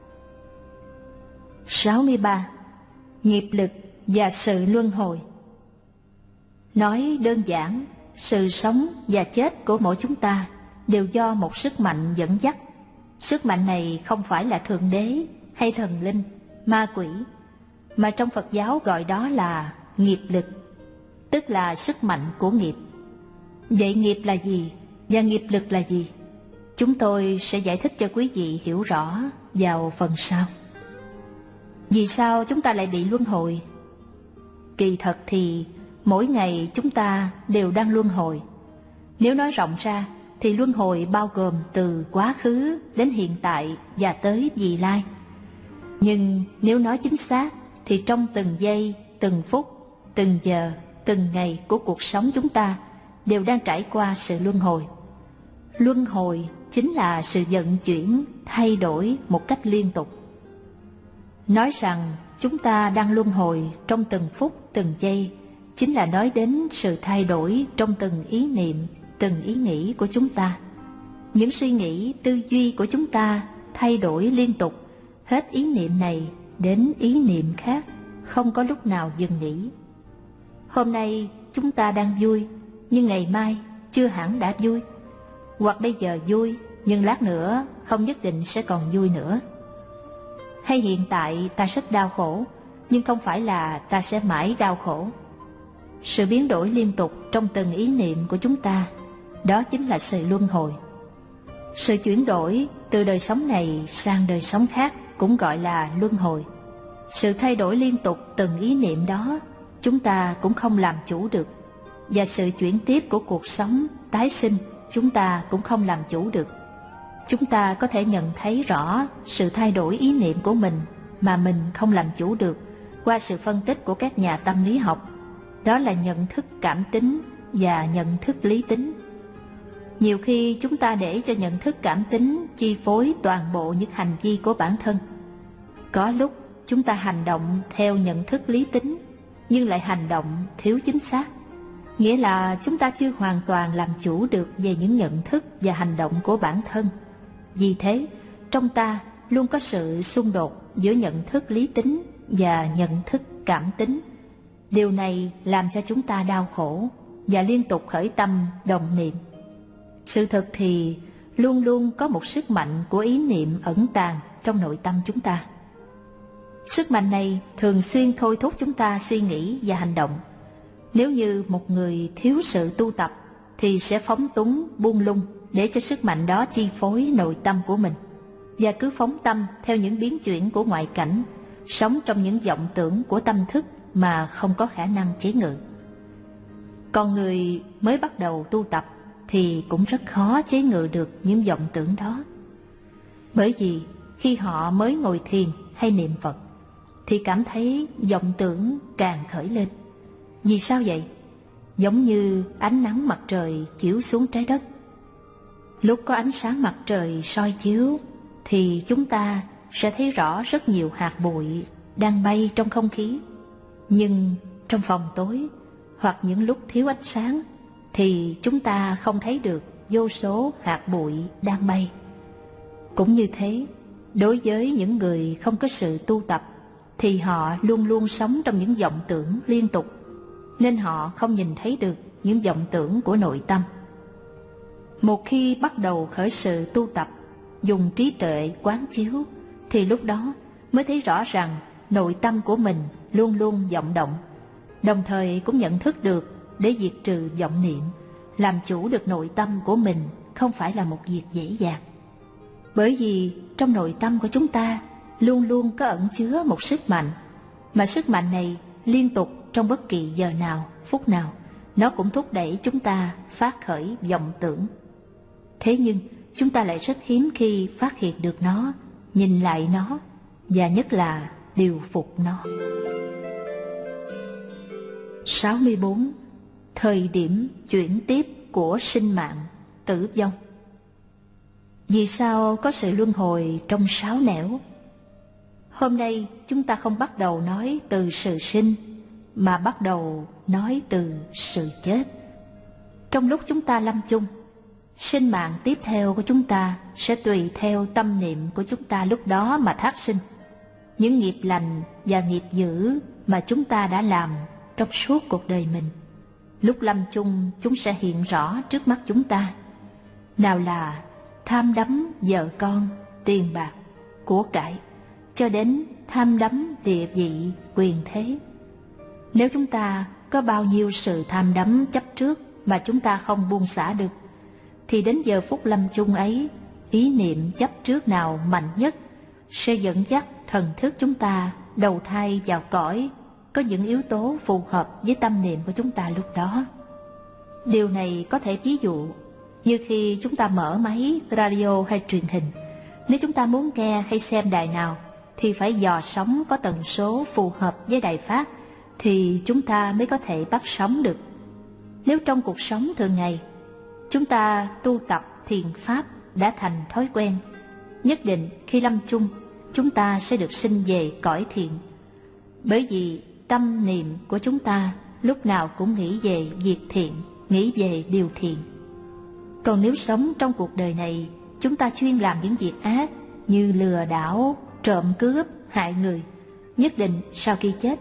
[SPEAKER 1] 63. Nghiệp lực và sự luân hồi. Nói đơn giản, sự sống và chết của mỗi chúng ta đều do một sức mạnh dẫn dắt. Sức mạnh này không phải là Thượng Đế hay thần linh, ma quỷ, mà trong Phật giáo gọi đó là nghiệp lực, tức là sức mạnh của nghiệp. Vậy nghiệp là gì và nghiệp lực là gì? Chúng tôi sẽ giải thích cho quý vị hiểu rõ vào phần sau. Vì sao chúng ta lại bị luân hồi? Kỳ thật thì mỗi ngày chúng ta đều đang luân hồi. Nếu nói rộng ra thì luân hồi bao gồm từ quá khứ đến hiện tại và tới vị lai. Nhưng nếu nói chính xác thì trong từng giây, từng phút, từng giờ, từng ngày của cuộc sống chúng ta đều đang trải qua sự luân hồi. Luân hồi chính là sự vận chuyển, thay đổi một cách liên tục. Nói rằng chúng ta đang luân hồi trong từng phút, từng giây, chính là nói đến sự thay đổi trong từng ý niệm, từng ý nghĩ của chúng ta. Những suy nghĩ, tư duy của chúng ta thay đổi liên tục, hết ý niệm này đến ý niệm khác, không có lúc nào dừng nghỉ. Hôm nay chúng ta đang vui, nhưng ngày mai chưa hẳn đã vui. Hoặc bây giờ vui, nhưng lát nữa không nhất định sẽ còn vui nữa. Hay hiện tại ta rất đau khổ, nhưng không phải là ta sẽ mãi đau khổ. Sự biến đổi liên tục trong từng ý niệm của chúng ta, đó chính là sự luân hồi. Sự chuyển đổi từ đời sống này sang đời sống khác cũng gọi là luân hồi. Sự thay đổi liên tục từng ý niệm đó, chúng ta cũng không làm chủ được. Và sự chuyển tiếp của cuộc sống, tái sinh, chúng ta cũng không làm chủ được. Chúng ta có thể nhận thấy rõ sự thay đổi ý niệm của mình mà mình không làm chủ được qua sự phân tích của các nhà tâm lý học. Đó là nhận thức cảm tính và nhận thức lý tính. Nhiều khi chúng ta để cho nhận thức cảm tính chi phối toàn bộ những hành vi của bản thân. Có lúc chúng ta hành động theo nhận thức lý tính, nhưng lại hành động thiếu chính xác. Nghĩa là chúng ta chưa hoàn toàn làm chủ được về những nhận thức và hành động của bản thân. Vì thế, trong ta luôn có sự xung đột giữa nhận thức lý tính và nhận thức cảm tính. Điều này làm cho chúng ta đau khổ và liên tục khởi tâm đồng niệm. Sự thật thì luôn luôn có một sức mạnh của ý niệm ẩn tàng trong nội tâm chúng ta. Sức mạnh này thường xuyên thôi thúc chúng ta suy nghĩ và hành động. Nếu như một người thiếu sự tu tập thì sẽ phóng túng, buông lung để cho sức mạnh đó chi phối nội tâm của mình, và cứ phóng tâm theo những biến chuyển của ngoại cảnh, sống trong những vọng tưởng của tâm thức mà không có khả năng chế ngự. Còn người mới bắt đầu tu tập thì cũng rất khó chế ngự được những vọng tưởng đó. Bởi vì khi họ mới ngồi thiền hay niệm Phật thì cảm thấy vọng tưởng càng khởi lên. Vì sao vậy? Giống như ánh nắng mặt trời chiếu xuống trái đất. Lúc có ánh sáng mặt trời soi chiếu thì chúng ta sẽ thấy rõ rất nhiều hạt bụi đang bay trong không khí. Nhưng trong phòng tối hoặc những lúc thiếu ánh sáng thì chúng ta không thấy được vô số hạt bụi đang bay. Cũng như thế, đối với những người không có sự tu tập thì họ luôn luôn sống trong những vọng tưởng liên tục, nên họ không nhìn thấy được những vọng tưởng của nội tâm. Một khi bắt đầu khởi sự tu tập, dùng trí tuệ quán chiếu, thì lúc đó mới thấy rõ rằng nội tâm của mình luôn luôn vọng động, đồng thời cũng nhận thức được để diệt trừ vọng niệm. Làm chủ được nội tâm của mình không phải là một việc dễ dàng. Bởi vì trong nội tâm của chúng ta luôn luôn có ẩn chứa một sức mạnh, mà sức mạnh này liên tục trong bất kỳ giờ nào, phút nào, nó cũng thúc đẩy chúng ta phát khởi vọng tưởng. Thế nhưng chúng ta lại rất hiếm khi phát hiện được nó, nhìn lại nó, và nhất là điều phục nó. 64. Thời điểm chuyển tiếp của sinh mạng, tử vong. Vì sao có sự luân hồi trong 6 nẻo? Hôm nay chúng ta không bắt đầu nói từ sự sinh, mà bắt đầu nói từ sự chết. Trong lúc chúng ta lâm chung, sinh mạng tiếp theo của chúng ta sẽ tùy theo tâm niệm của chúng ta lúc đó mà thác sinh. Những nghiệp lành và nghiệp dữ mà chúng ta đã làm trong suốt cuộc đời mình, lúc lâm chung chúng sẽ hiện rõ trước mắt chúng ta. Nào là tham đắm vợ con, tiền bạc, của cải, cho đến tham đắm địa vị, quyền thế. Nếu chúng ta có bao nhiêu sự tham đắm chấp trước mà chúng ta không buông xả được, thì đến giờ phút lâm chung ấy, ý niệm chấp trước nào mạnh nhất sẽ dẫn dắt thần thức chúng ta đầu thai vào cõi có những yếu tố phù hợp với tâm niệm của chúng ta lúc đó. Điều này có thể ví dụ như khi chúng ta mở máy radio hay truyền hình. Nếu chúng ta muốn nghe hay xem đài nào thì phải dò sóng có tần số phù hợp với đài phát thì chúng ta mới có thể bắt sóng được. Nếu trong cuộc sống thường ngày chúng ta tu tập thiền pháp đã thành thói quen, nhất định khi lâm chung chúng ta sẽ được sinh về cõi thiện. Bởi vì tâm niệm của chúng ta lúc nào cũng nghĩ về việc thiện, nghĩ về điều thiện. Còn nếu sống trong cuộc đời này chúng ta chuyên làm những việc ác như lừa đảo, trộm cướp, hại người, nhất định sau khi chết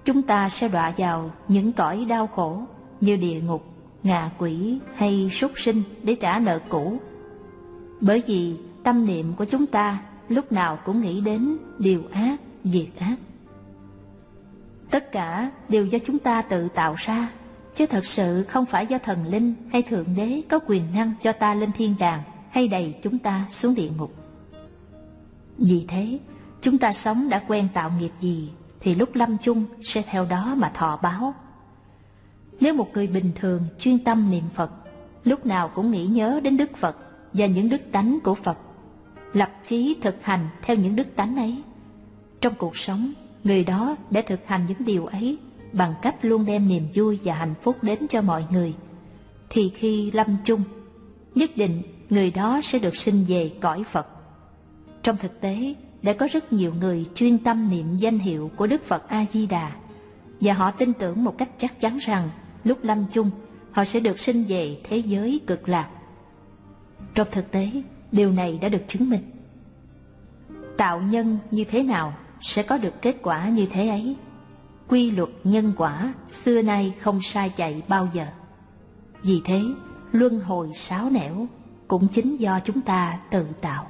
[SPEAKER 1] chúng ta sẽ đọa vào những cõi đau khổ như địa ngục, ngạ quỷ hay súc sinh để trả nợ cũ. Bởi vì tâm niệm của chúng ta lúc nào cũng nghĩ đến điều ác, việc ác. Tất cả đều do chúng ta tự tạo ra, chứ thật sự không phải do thần linh hay thượng đế có quyền năng cho ta lên thiên đàng hay đày chúng ta xuống địa ngục. Vì thế, chúng ta sống đã quen tạo nghiệp gì thì lúc lâm chung sẽ theo đó mà thọ báo. Nếu một người bình thường chuyên tâm niệm Phật, lúc nào cũng nghĩ nhớ đến Đức Phật và những đức tánh của Phật, lập chí thực hành theo những đức tánh ấy, trong cuộc sống, người đó đã thực hành những điều ấy bằng cách luôn đem niềm vui và hạnh phúc đến cho mọi người, thì khi lâm chung, nhất định người đó sẽ được sinh về cõi Phật. Trong thực tế, đã có rất nhiều người chuyên tâm niệm danh hiệu của Đức Phật A-di-đà, và họ tin tưởng một cách chắc chắn rằng lúc lâm chung họ sẽ được sinh về thế giới cực lạc. Trong thực tế, điều này đã được chứng minh. Tạo nhân như thế nào sẽ có được kết quả như thế ấy. Quy luật nhân quả xưa nay không sai chạy bao giờ. Vì thế, luân hồi sáo nẻo cũng chính do chúng ta tự tạo.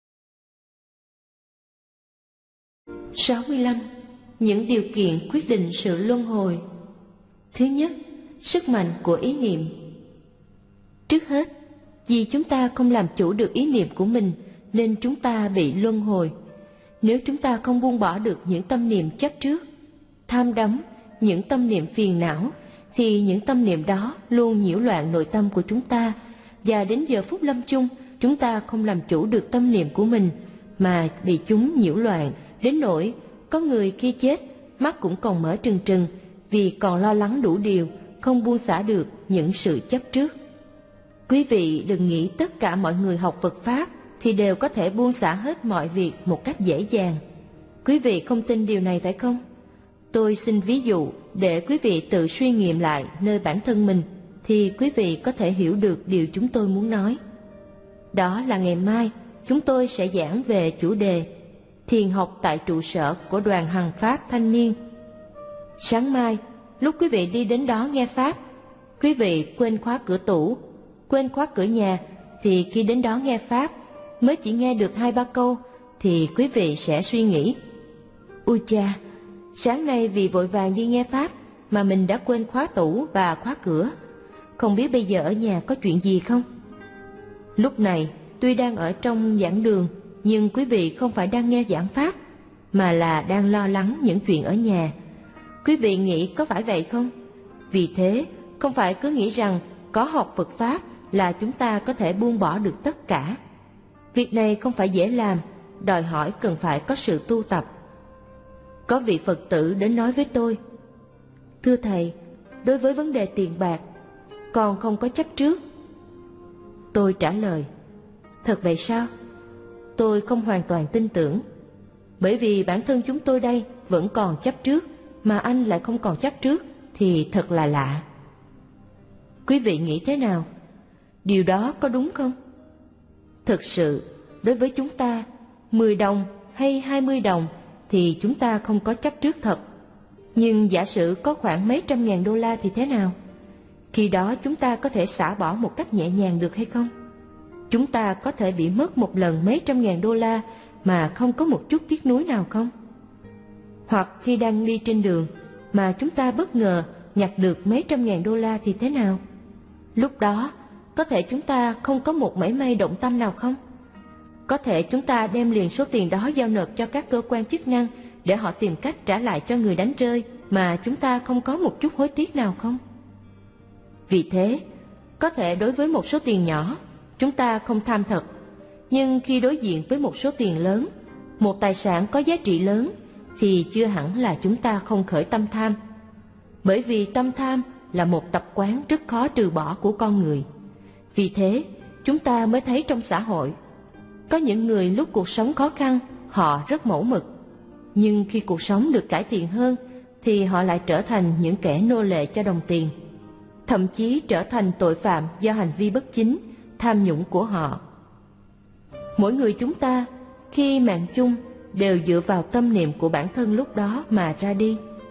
[SPEAKER 3] 65. Những điều kiện quyết định sự luân hồi. Thứ nhất, sức mạnh của ý niệm. Trước hết, vì chúng ta không làm chủ được ý niệm của mình nên chúng ta bị luân hồi. Nếu chúng ta không buông bỏ được những tâm niệm chấp trước, tham đắm, những tâm niệm phiền não, thì những tâm niệm đó luôn nhiễu loạn nội tâm của chúng ta, và đến giờ phút lâm chung, chúng ta không làm chủ được tâm niệm của mình mà bị chúng nhiễu loạn, đến nỗi có người khi chết mắt cũng còn mở trừng trừng vì còn lo lắng đủ điều, không buông xả được những sự chấp trước. Quý vị đừng nghĩ tất cả mọi người học Phật Pháp thì đều có thể buông xả hết mọi việc một cách dễ dàng. Quý vị không tin điều này phải không? Tôi xin ví dụ để quý vị tự suy nghiệm lại nơi bản thân mình, thì quý vị có thể hiểu được điều chúng tôi muốn nói. Đó là ngày mai chúng tôi sẽ giảng về chủ đề thiền học tại trụ sở của đoàn Hằng Pháp Thanh niên. Sáng mai, lúc quý vị đi đến đó nghe Pháp, quý vị quên khóa cửa tủ, quên khóa cửa nhà, thì khi đến đó nghe Pháp mới chỉ nghe được 2-3 câu, thì quý vị sẽ suy nghĩ: ui cha, sáng nay vì vội vàng đi nghe Pháp mà mình đã quên khóa tủ và khóa cửa, không biết bây giờ ở nhà có chuyện gì không? Lúc này tuy đang ở trong giảng đường, nhưng quý vị không phải đang nghe giảng Pháp, mà là đang lo lắng những chuyện ở nhà. Quý vị nghĩ có phải vậy không? Vì thế, không phải cứ nghĩ rằng có học Phật Pháp là chúng ta có thể buông bỏ được tất cả. Việc này không phải dễ làm, đòi hỏi cần phải có sự tu tập. Có vị Phật tử đến nói với tôi: thưa Thầy, đối với vấn đề tiền bạc, con không có chấp trước. Tôi trả lời: thật vậy sao? Tôi không hoàn toàn tin tưởng, bởi vì bản thân chúng tôi đây vẫn còn chấp trước, mà anh lại không còn chấp trước, thì thật là lạ. Quý vị nghĩ thế nào? Điều đó có đúng không? Thực sự, đối với chúng ta, 10 đồng hay 20 đồng thì chúng ta không có chấp trước thật. Nhưng giả sử có khoảng mấy trăm ngàn đô la thì thế nào? Khi đó chúng ta có thể xả bỏ một cách nhẹ nhàng được hay không? Chúng ta có thể bị mất một lần mấy trăm ngàn đô la mà không có một chút tiếc nuối nào không? Hoặc khi đang đi trên đường mà chúng ta bất ngờ nhặt được mấy trăm ngàn đô la thì thế nào? Lúc đó, có thể chúng ta không có một mảy may động tâm nào không? Có thể chúng ta đem liền số tiền đó giao nộp cho các cơ quan chức năng để họ tìm cách trả lại cho người đánh rơi mà chúng ta không có một chút hối tiếc nào không? Vì thế, có thể đối với một số tiền nhỏ, chúng ta không tham thật. Nhưng khi đối diện với một số tiền lớn, một tài sản có giá trị lớn, thì chưa hẳn là chúng ta không khởi tâm tham. Bởi vì tâm tham là một tập quán rất khó trừ bỏ của con người. Vì thế, chúng ta mới thấy trong xã hội, có những người lúc cuộc sống khó khăn, họ rất mẫu mực. Nhưng khi cuộc sống được cải thiện hơn, thì họ lại trở thành những kẻ nô lệ cho đồng tiền. Thậm chí trở thành tội phạm do hành vi bất chính, tham nhũng của họ. Mỗi người chúng ta, khi mạng chung, đều dựa vào tâm niệm của bản thân lúc đó mà ra đi.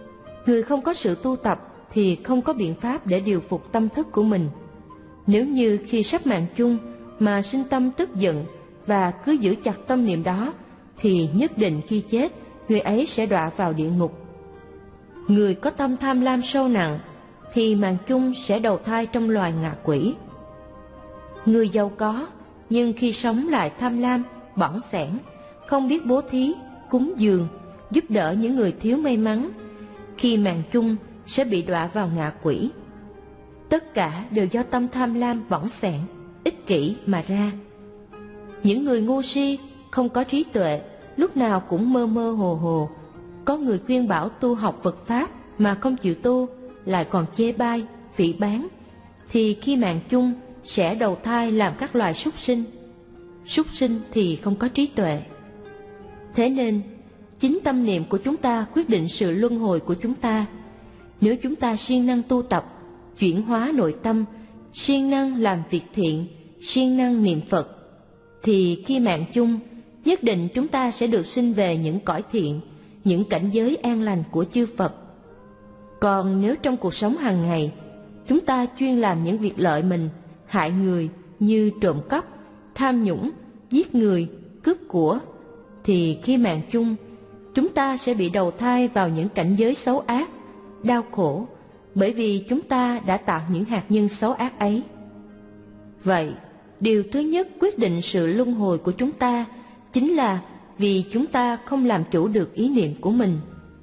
[SPEAKER 3] Người không có sự tu tập thì không có biện pháp để điều phục tâm thức của mình. Nếu như khi sắp mạng chung mà sinh tâm tức giận và cứ giữ chặt tâm niệm đó, thì nhất định khi chết, người ấy sẽ đọa vào địa ngục. Người có tâm tham lam sâu nặng thì mạng chung sẽ đầu thai trong loài ngạ quỷ. Người giàu có nhưng khi sống lại tham lam, bỏng sẻn, không biết bố thí, cúng dường, giúp đỡ những người thiếu may mắn, khi mạng chung sẽ bị đọa vào ngạ quỷ. Tất cả đều do tâm tham lam bỏng sẻn, ích kỷ mà ra. Những người ngu si, không có trí tuệ, lúc nào cũng mơ mơ hồ hồ. Có người khuyên bảo tu học Phật Pháp mà không chịu tu, lại còn chê bai, phỉ báng, thì khi mạng chung sẽ đầu thai làm các loài súc sinh. Súc sinh thì không có trí tuệ. Thế nên, chính tâm niệm của chúng ta quyết định sự luân hồi của chúng ta. Nếu chúng ta siêng năng tu tập, chuyển hóa nội tâm, siêng năng làm việc thiện, siêng năng niệm Phật, thì khi mạng chung, nhất định chúng ta sẽ được sinh về những cõi thiện, những cảnh giới an lành của chư Phật. Còn nếu trong cuộc sống hàng ngày, chúng ta chuyên làm những việc lợi mình, hại người như trộm cắp, tham nhũng, giết người, cướp của, thì khi mạng chung, chúng ta sẽ bị đầu thai vào những cảnh giới xấu ác, đau khổ, bởi vì chúng ta đã tạo những hạt nhân xấu ác ấy. Vậy, điều thứ nhất quyết định sự luân hồi của chúng ta chính là vì chúng ta không làm chủ được ý niệm của mình.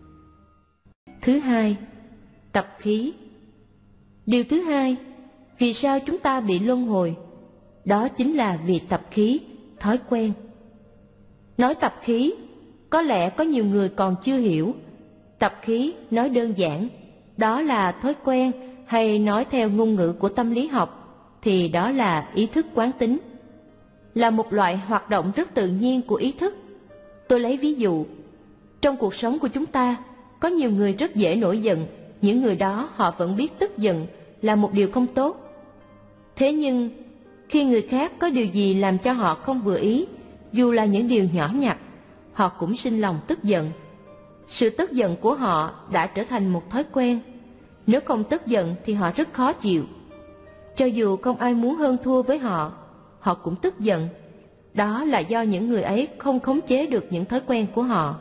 [SPEAKER 3] Thứ hai, tập khí. Điều thứ hai, vì sao chúng ta bị luân hồi? Đó chính là vì tập khí, thói quen. Nói tập khí, có lẽ có nhiều người còn chưa hiểu. Tập khí nói đơn giản, đó là thói quen, hay nói theo ngôn ngữ của tâm lý học, thì đó là ý thức quán tính, là một loại hoạt động rất tự nhiên của ý thức. Tôi lấy ví dụ, trong cuộc sống của chúng ta, có nhiều người rất dễ nổi giận, những người đó họ vẫn biết tức giận là một điều không tốt. Thế nhưng, khi người khác có điều gì làm cho họ không vừa ý, dù là những điều nhỏ nhặt, họ cũng sinh lòng tức giận. Sự tức giận của họ đã trở thành một thói quen. Nếu không tức giận thì họ rất khó chịu. Cho dù không ai muốn hơn thua với họ, họ cũng tức giận. Đó là do những người ấy không khống chế được những thói quen của họ.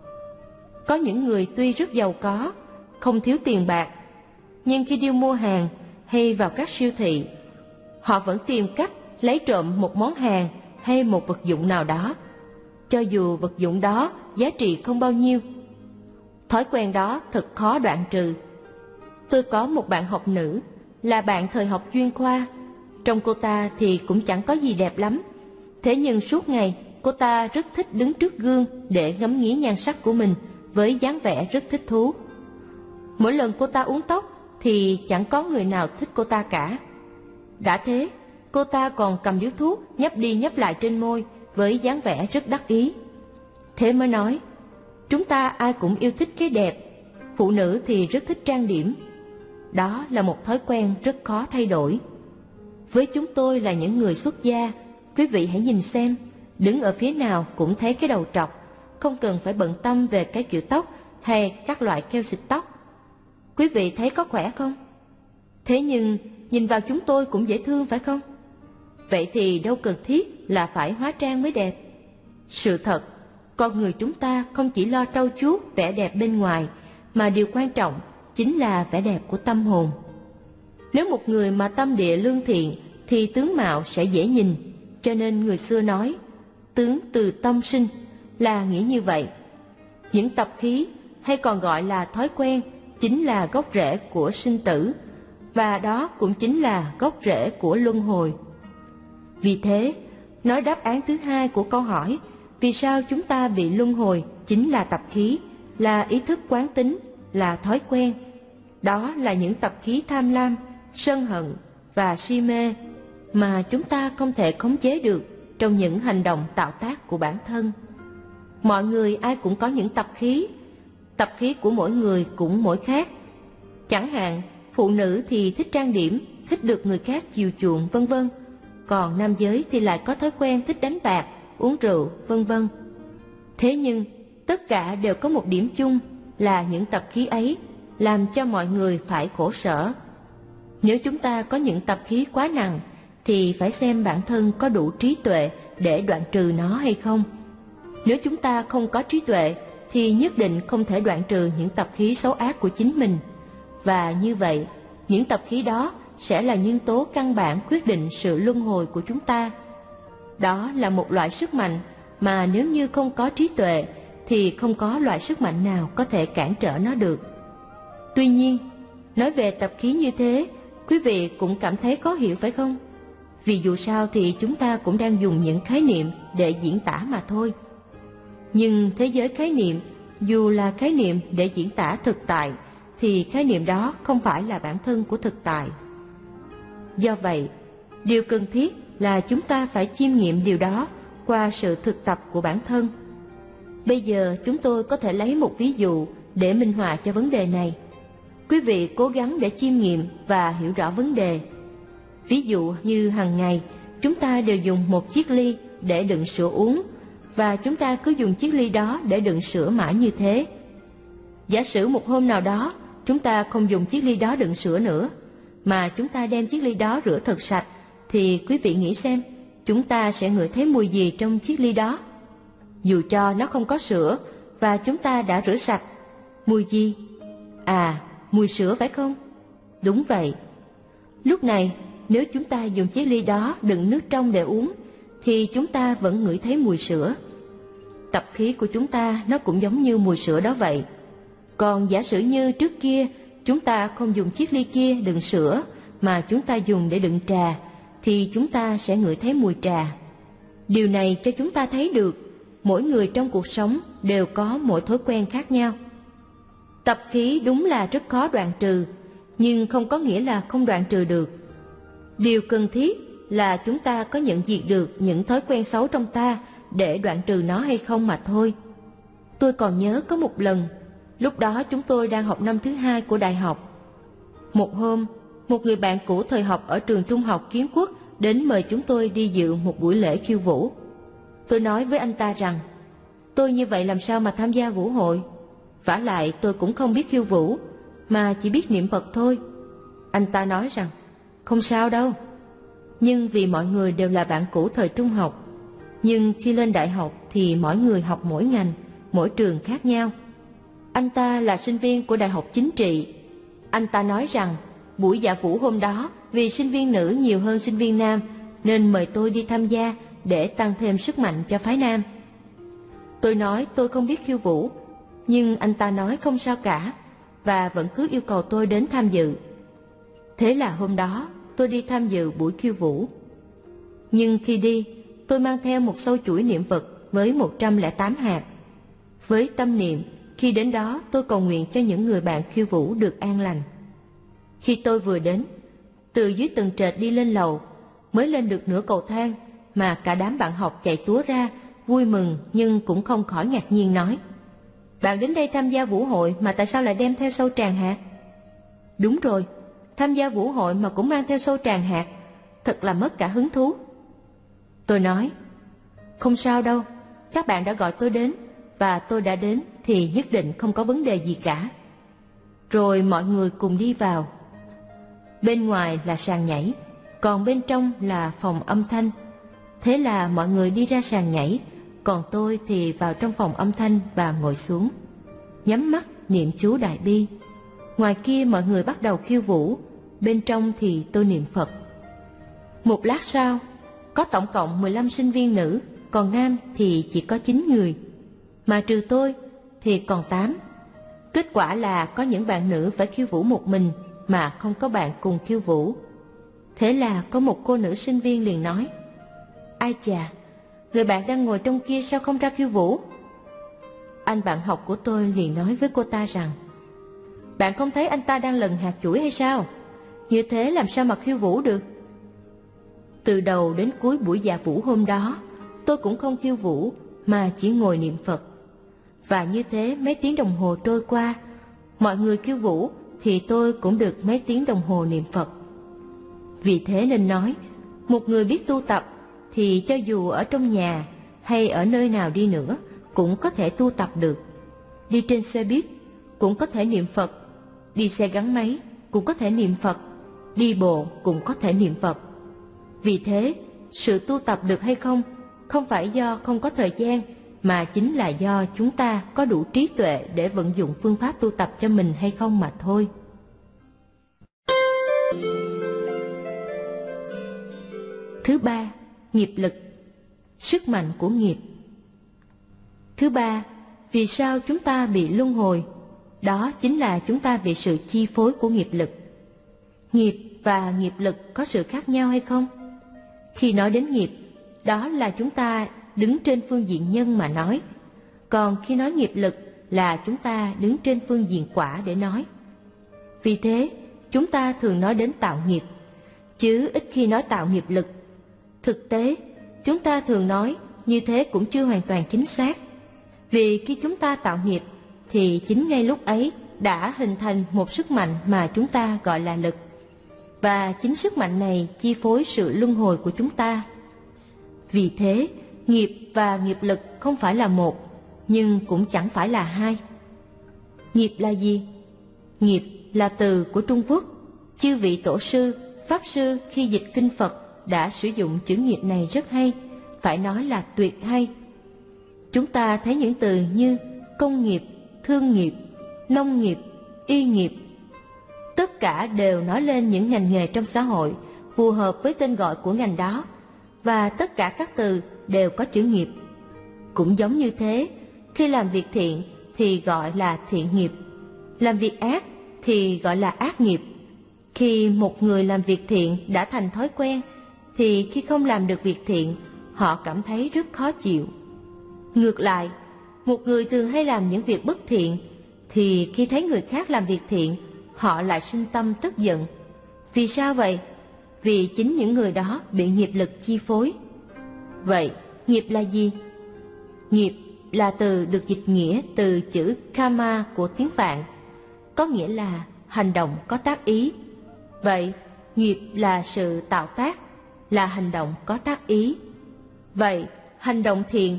[SPEAKER 3] Có những người tuy rất giàu có, không thiếu tiền bạc, nhưng khi đi mua hàng hay vào các siêu thị, họ vẫn tìm cách lấy trộm một món hàng hay một vật dụng nào đó, cho dù vật dụng đó giá trị không bao nhiêu. Thói quen đó thật khó đoạn trừ. Tôi có một bạn học nữ, là bạn thời học chuyên khoa. Trông cô ta thì cũng chẳng có gì đẹp lắm. Thế nhưng suốt ngày, cô ta rất thích đứng trước gương để ngắm nghía nhan sắc của mình với dáng vẻ rất thích thú. Mỗi lần cô ta uốn tóc thì chẳng có người nào thích cô ta cả. Đã thế, cô ta còn cầm điếu thuốc nhấp đi nhấp lại trên môi với dáng vẻ rất đắc ý. Thế mới nói, chúng ta ai cũng yêu thích cái đẹp, phụ nữ thì rất thích trang điểm. Đó là một thói quen rất khó thay đổi. Với chúng tôi là những người xuất gia, quý vị hãy nhìn xem, đứng ở phía nào cũng thấy cái đầu trọc, không cần phải bận tâm về cái kiểu tóc hay các loại keo xịt tóc. Quý vị thấy có khỏe không? Thế nhưng nhìn vào chúng tôi cũng dễ thương phải không? Vậy thì đâu cần thiết là phải hóa trang mới đẹp. Sự thật, con người chúng ta không chỉ lo trau chuốt vẻ đẹp bên ngoài, mà điều quan trọng chính là vẻ đẹp của tâm hồn. Nếu một người mà tâm địa lương thiện thì tướng mạo sẽ dễ nhìn, cho nên người xưa nói, tướng từ tâm sinh, là nghĩa như vậy. Những tập khí, hay còn gọi là thói quen, chính là gốc rễ của sinh tử, và đó cũng chính là gốc rễ của luân hồi. Vì thế, nói đáp án thứ hai của câu hỏi, vì sao chúng ta bị luân hồi chính là tập khí, là ý thức quán tính, là thói quen. Đó là những tập khí tham lam, sân hận và si mê mà chúng ta không thể khống chế được trong những hành động tạo tác của bản thân. Mọi người ai cũng có những tập khí của mỗi người cũng mỗi khác. Chẳng hạn, phụ nữ thì thích trang điểm, thích được người khác chiều chuộng, vân vân. Còn nam giới thì lại có thói quen thích đánh bạc, uống rượu, vân vân. Thế nhưng, tất cả đều có một điểm chung là những tập khí ấy làm cho mọi người phải khổ sở. Nếu chúng ta có những tập khí quá nặng, thì phải xem bản thân có đủ trí tuệ để đoạn trừ nó hay không. Nếu chúng ta không có trí tuệ, thì nhất định không thể đoạn trừ những tập khí xấu ác của chính mình. Và như vậy, những tập khí đó sẽ là nhân tố căn bản quyết định sự luân hồi của chúng ta. Đó là một loại sức mạnh mà nếu như không có trí tuệ, thì không có loại sức mạnh nào có thể cản trở nó được. Tuy nhiên, nói về tập khí như thế, quý vị cũng cảm thấy khó hiểu phải không? Vì dù sao thì chúng ta cũng đang dùng những khái niệm để diễn tả mà thôi. Nhưng thế giới khái niệm, dù là khái niệm để diễn tả thực tại, thì khái niệm đó không phải là bản thân của thực tại. Do vậy, điều cần thiết là chúng ta phải chiêm nghiệm điều đó qua sự thực tập của bản thân. Bây giờ chúng tôi có thể lấy một ví dụ để minh họa cho vấn đề này. Quý vị cố gắng để chiêm nghiệm và hiểu rõ vấn đề. Ví dụ như hàng ngày, chúng ta đều dùng một chiếc ly để đựng sữa uống, và chúng ta cứ dùng chiếc ly đó để đựng sữa mãi như thế. Giả sử một hôm nào đó, chúng ta không dùng chiếc ly đó đựng sữa nữa, mà chúng ta đem chiếc ly đó rửa thật sạch, thì quý vị nghĩ xem, chúng ta sẽ ngửi thấy mùi gì trong chiếc ly đó? Dù cho nó không có sữa và chúng ta đã rửa sạch, mùi gì? À, mùi sữa phải không? Đúng vậy. Lúc này, nếu chúng ta dùng chiếc ly đó đựng nước trong để uống, thì chúng ta vẫn ngửi thấy mùi sữa. Tập khí của chúng ta nó cũng giống như mùi sữa đó vậy. Còn giả sử như trước kia chúng ta không dùng chiếc ly kia đựng sữa, mà chúng ta dùng để đựng trà, thì chúng ta sẽ ngửi thấy mùi trà. Điều này cho chúng ta thấy được mỗi người trong cuộc sống đều có mỗi thói quen khác nhau. Tập khí đúng là rất khó đoạn trừ, nhưng không có nghĩa là không đoạn trừ được. Điều cần thiết là chúng ta có nhận diện được những thói quen xấu trong ta để đoạn trừ nó hay không mà thôi. Tôi còn nhớ có một lần, lúc đó chúng tôi đang học năm thứ 2 của đại học. Một hôm, một người bạn cũ thời học ở trường trung học Kiến Quốc đến mời chúng tôi đi dự một buổi lễ khiêu vũ. Tôi nói với anh ta rằng, tôi như vậy làm sao mà tham gia vũ hội? Vả lại tôi cũng không biết khiêu vũ, mà chỉ biết niệm Phật thôi. Anh ta nói rằng, không sao đâu. Nhưng vì mọi người đều là bạn cũ thời trung học, nhưng khi lên đại học thì mỗi người học mỗi ngành, mỗi trường khác nhau. Anh ta là sinh viên của Đại học Chính trị. Anh ta nói rằng buổi dạ vũ hôm đó vì sinh viên nữ nhiều hơn sinh viên nam, nên mời tôi đi tham gia để tăng thêm sức mạnh cho phái nam. Tôi nói tôi không biết khiêu vũ, nhưng anh ta nói không sao cả, và vẫn cứ yêu cầu tôi đến tham dự. Thế là hôm đó tôi đi tham dự buổi khiêu vũ. Nhưng khi đi, tôi mang theo một sâu chuỗi niệm Phật với 108 hạt. Với tâm niệm, khi đến đó tôi cầu nguyện cho những người bạn khiêu vũ được an lành. Khi tôi vừa đến, từ dưới tầng trệt đi lên lầu, mới lên được nửa cầu thang mà cả đám bạn học chạy túa ra, vui mừng nhưng cũng không khỏi ngạc nhiên nói, bạn đến đây tham gia vũ hội mà tại sao lại đem theo sâu tràng hạt? Đúng rồi, tham gia vũ hội mà cũng mang theo sâu tràng hạt, thật là mất cả hứng thú. Tôi nói, không sao đâu, các bạn đã gọi tôi đến, và tôi đã đến thì nhất định không có vấn đề gì cả. Rồi mọi người cùng đi vào. Bên ngoài là sàn nhảy, còn bên trong là phòng âm thanh. Thế là mọi người đi ra sàn nhảy, còn tôi thì vào trong phòng âm thanh và ngồi xuống, nhắm mắt niệm chú Đại Bi. Ngoài kia mọi người bắt đầu khiêu vũ, bên trong thì tôi niệm Phật. Một lát sau, có tổng cộng 15 sinh viên nữ, còn nam thì chỉ có 9 người, mà trừ tôi thì còn 8. Kết quả là có những bạn nữ phải khiêu vũ một mình mà không có bạn cùng khiêu vũ. Thế là có một cô nữ sinh viên liền nói, ai chà, người bạn đang ngồi trong kia sao không ra khiêu vũ? Anh bạn học của tôi liền nói với cô ta rằng, bạn không thấy anh ta đang lần hạt chuỗi hay sao? Như thế làm sao mà khiêu vũ được? Từ đầu đến cuối buổi dạ vũ hôm đó, tôi cũng không khiêu vũ mà chỉ ngồi niệm Phật. Và như thế mấy tiếng đồng hồ trôi qua, mọi người khiêu vũ thì tôi cũng được mấy tiếng đồng hồ niệm Phật. Vì thế nên nói, một người biết tu tập thì cho dù ở trong nhà hay ở nơi nào đi nữa cũng có thể tu tập được. Đi trên xe buýt cũng có thể niệm Phật, đi xe gắn máy cũng có thể niệm Phật, đi bộ cũng có thể niệm Phật. Vì thế, sự tu tập được hay không, không phải do không có thời gian, mà chính là do chúng ta có đủ trí tuệ để vận dụng phương pháp tu tập cho mình hay không mà thôi. Thứ ba, nghiệp lực, sức mạnh của nghiệp. Thứ ba, vì sao chúng ta bị luân hồi? Đó chính là chúng ta bị sự chi phối của nghiệp lực. Nghiệp và nghiệp lực có sự khác nhau hay không? Khi nói đến nghiệp, đó là chúng ta đứng trên phương diện nhân mà nói. Còn khi nói nghiệp lực là chúng ta đứng trên phương diện quả để nói. Vì thế, chúng ta thường nói đến tạo nghiệp, chứ ít khi nói tạo nghiệp lực. Thực tế, chúng ta thường nói như thế cũng chưa hoàn toàn chính xác. Vì khi chúng ta tạo nghiệp, thì chính ngay lúc ấy đã hình thành một sức mạnh mà chúng ta gọi là lực. Và chính sức mạnh này chi phối sự luân hồi của chúng ta. Vì thế, nghiệp và nghiệp lực không phải là một, nhưng cũng chẳng phải là hai. Nghiệp là gì? Nghiệp là từ của Trung Quốc. Chư vị tổ sư, pháp sư khi dịch kinh Phật đã sử dụng chữ nghiệp này rất hay, phải nói là tuyệt hay. Chúng ta thấy những từ như công nghiệp, thương nghiệp, nông nghiệp, y nghiệp. Tất cả đều nói lên những ngành nghề trong xã hội phù hợp với tên gọi của ngành đó, và tất cả các từ đều có chữ nghiệp. Cũng giống như thế, khi làm việc thiện thì gọi là thiện nghiệp, làm việc ác thì gọi là ác nghiệp. Khi một người làm việc thiện đã thành thói quen, thì khi không làm được việc thiện, họ cảm thấy rất khó chịu. Ngược lại, một người thường hay làm những việc bất thiện, thì khi thấy người khác làm việc thiện, họ lại sinh tâm tức giận. Vì sao vậy? Vì chính những người đó bị nghiệp lực chi phối. Vậy, nghiệp là gì? Nghiệp là từ được dịch nghĩa từ chữ karma của tiếng Phạn, có nghĩa là hành động có tác ý. Vậy, nghiệp là sự tạo tác, là hành động có tác ý. Vậy, hành động thiện,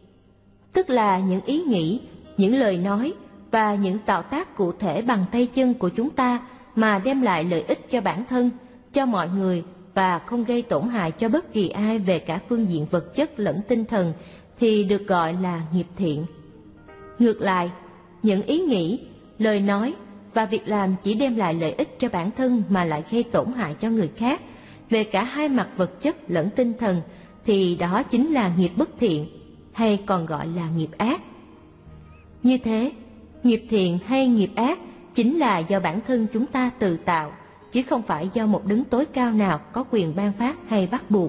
[SPEAKER 3] tức là những ý nghĩ, những lời nói và những tạo tác cụ thể bằng tay chân của chúng ta mà đem lại lợi ích cho bản thân, cho mọi người và không gây tổn hại cho bất kỳ ai về cả phương diện vật chất lẫn tinh thần, thì được gọi là nghiệp thiện. Ngược lại, những ý nghĩ, lời nói và việc làm chỉ đem lại lợi ích cho bản thân mà lại gây tổn hại cho người khác về cả hai mặt vật chất lẫn tinh thần, thì đó chính là nghiệp bất thiện, hay còn gọi là nghiệp ác. Như thế, nghiệp thiện hay nghiệp ác chính là do bản thân chúng ta tự tạo, chứ không phải do một đấng tối cao nào có quyền ban phát hay bắt buộc.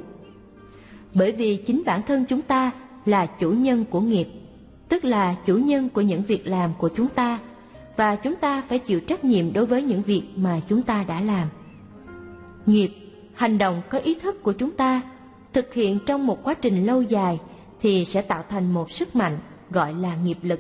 [SPEAKER 3] Bởi vì chính bản thân chúng ta là chủ nhân của nghiệp, tức là chủ nhân của những việc làm của chúng ta, và chúng ta phải chịu trách nhiệm đối với những việc mà chúng ta đã làm. Nghiệp, hành động có ý thức của chúng ta, thực hiện trong một quá trình lâu dài thì sẽ tạo thành một sức mạnh gọi là nghiệp lực.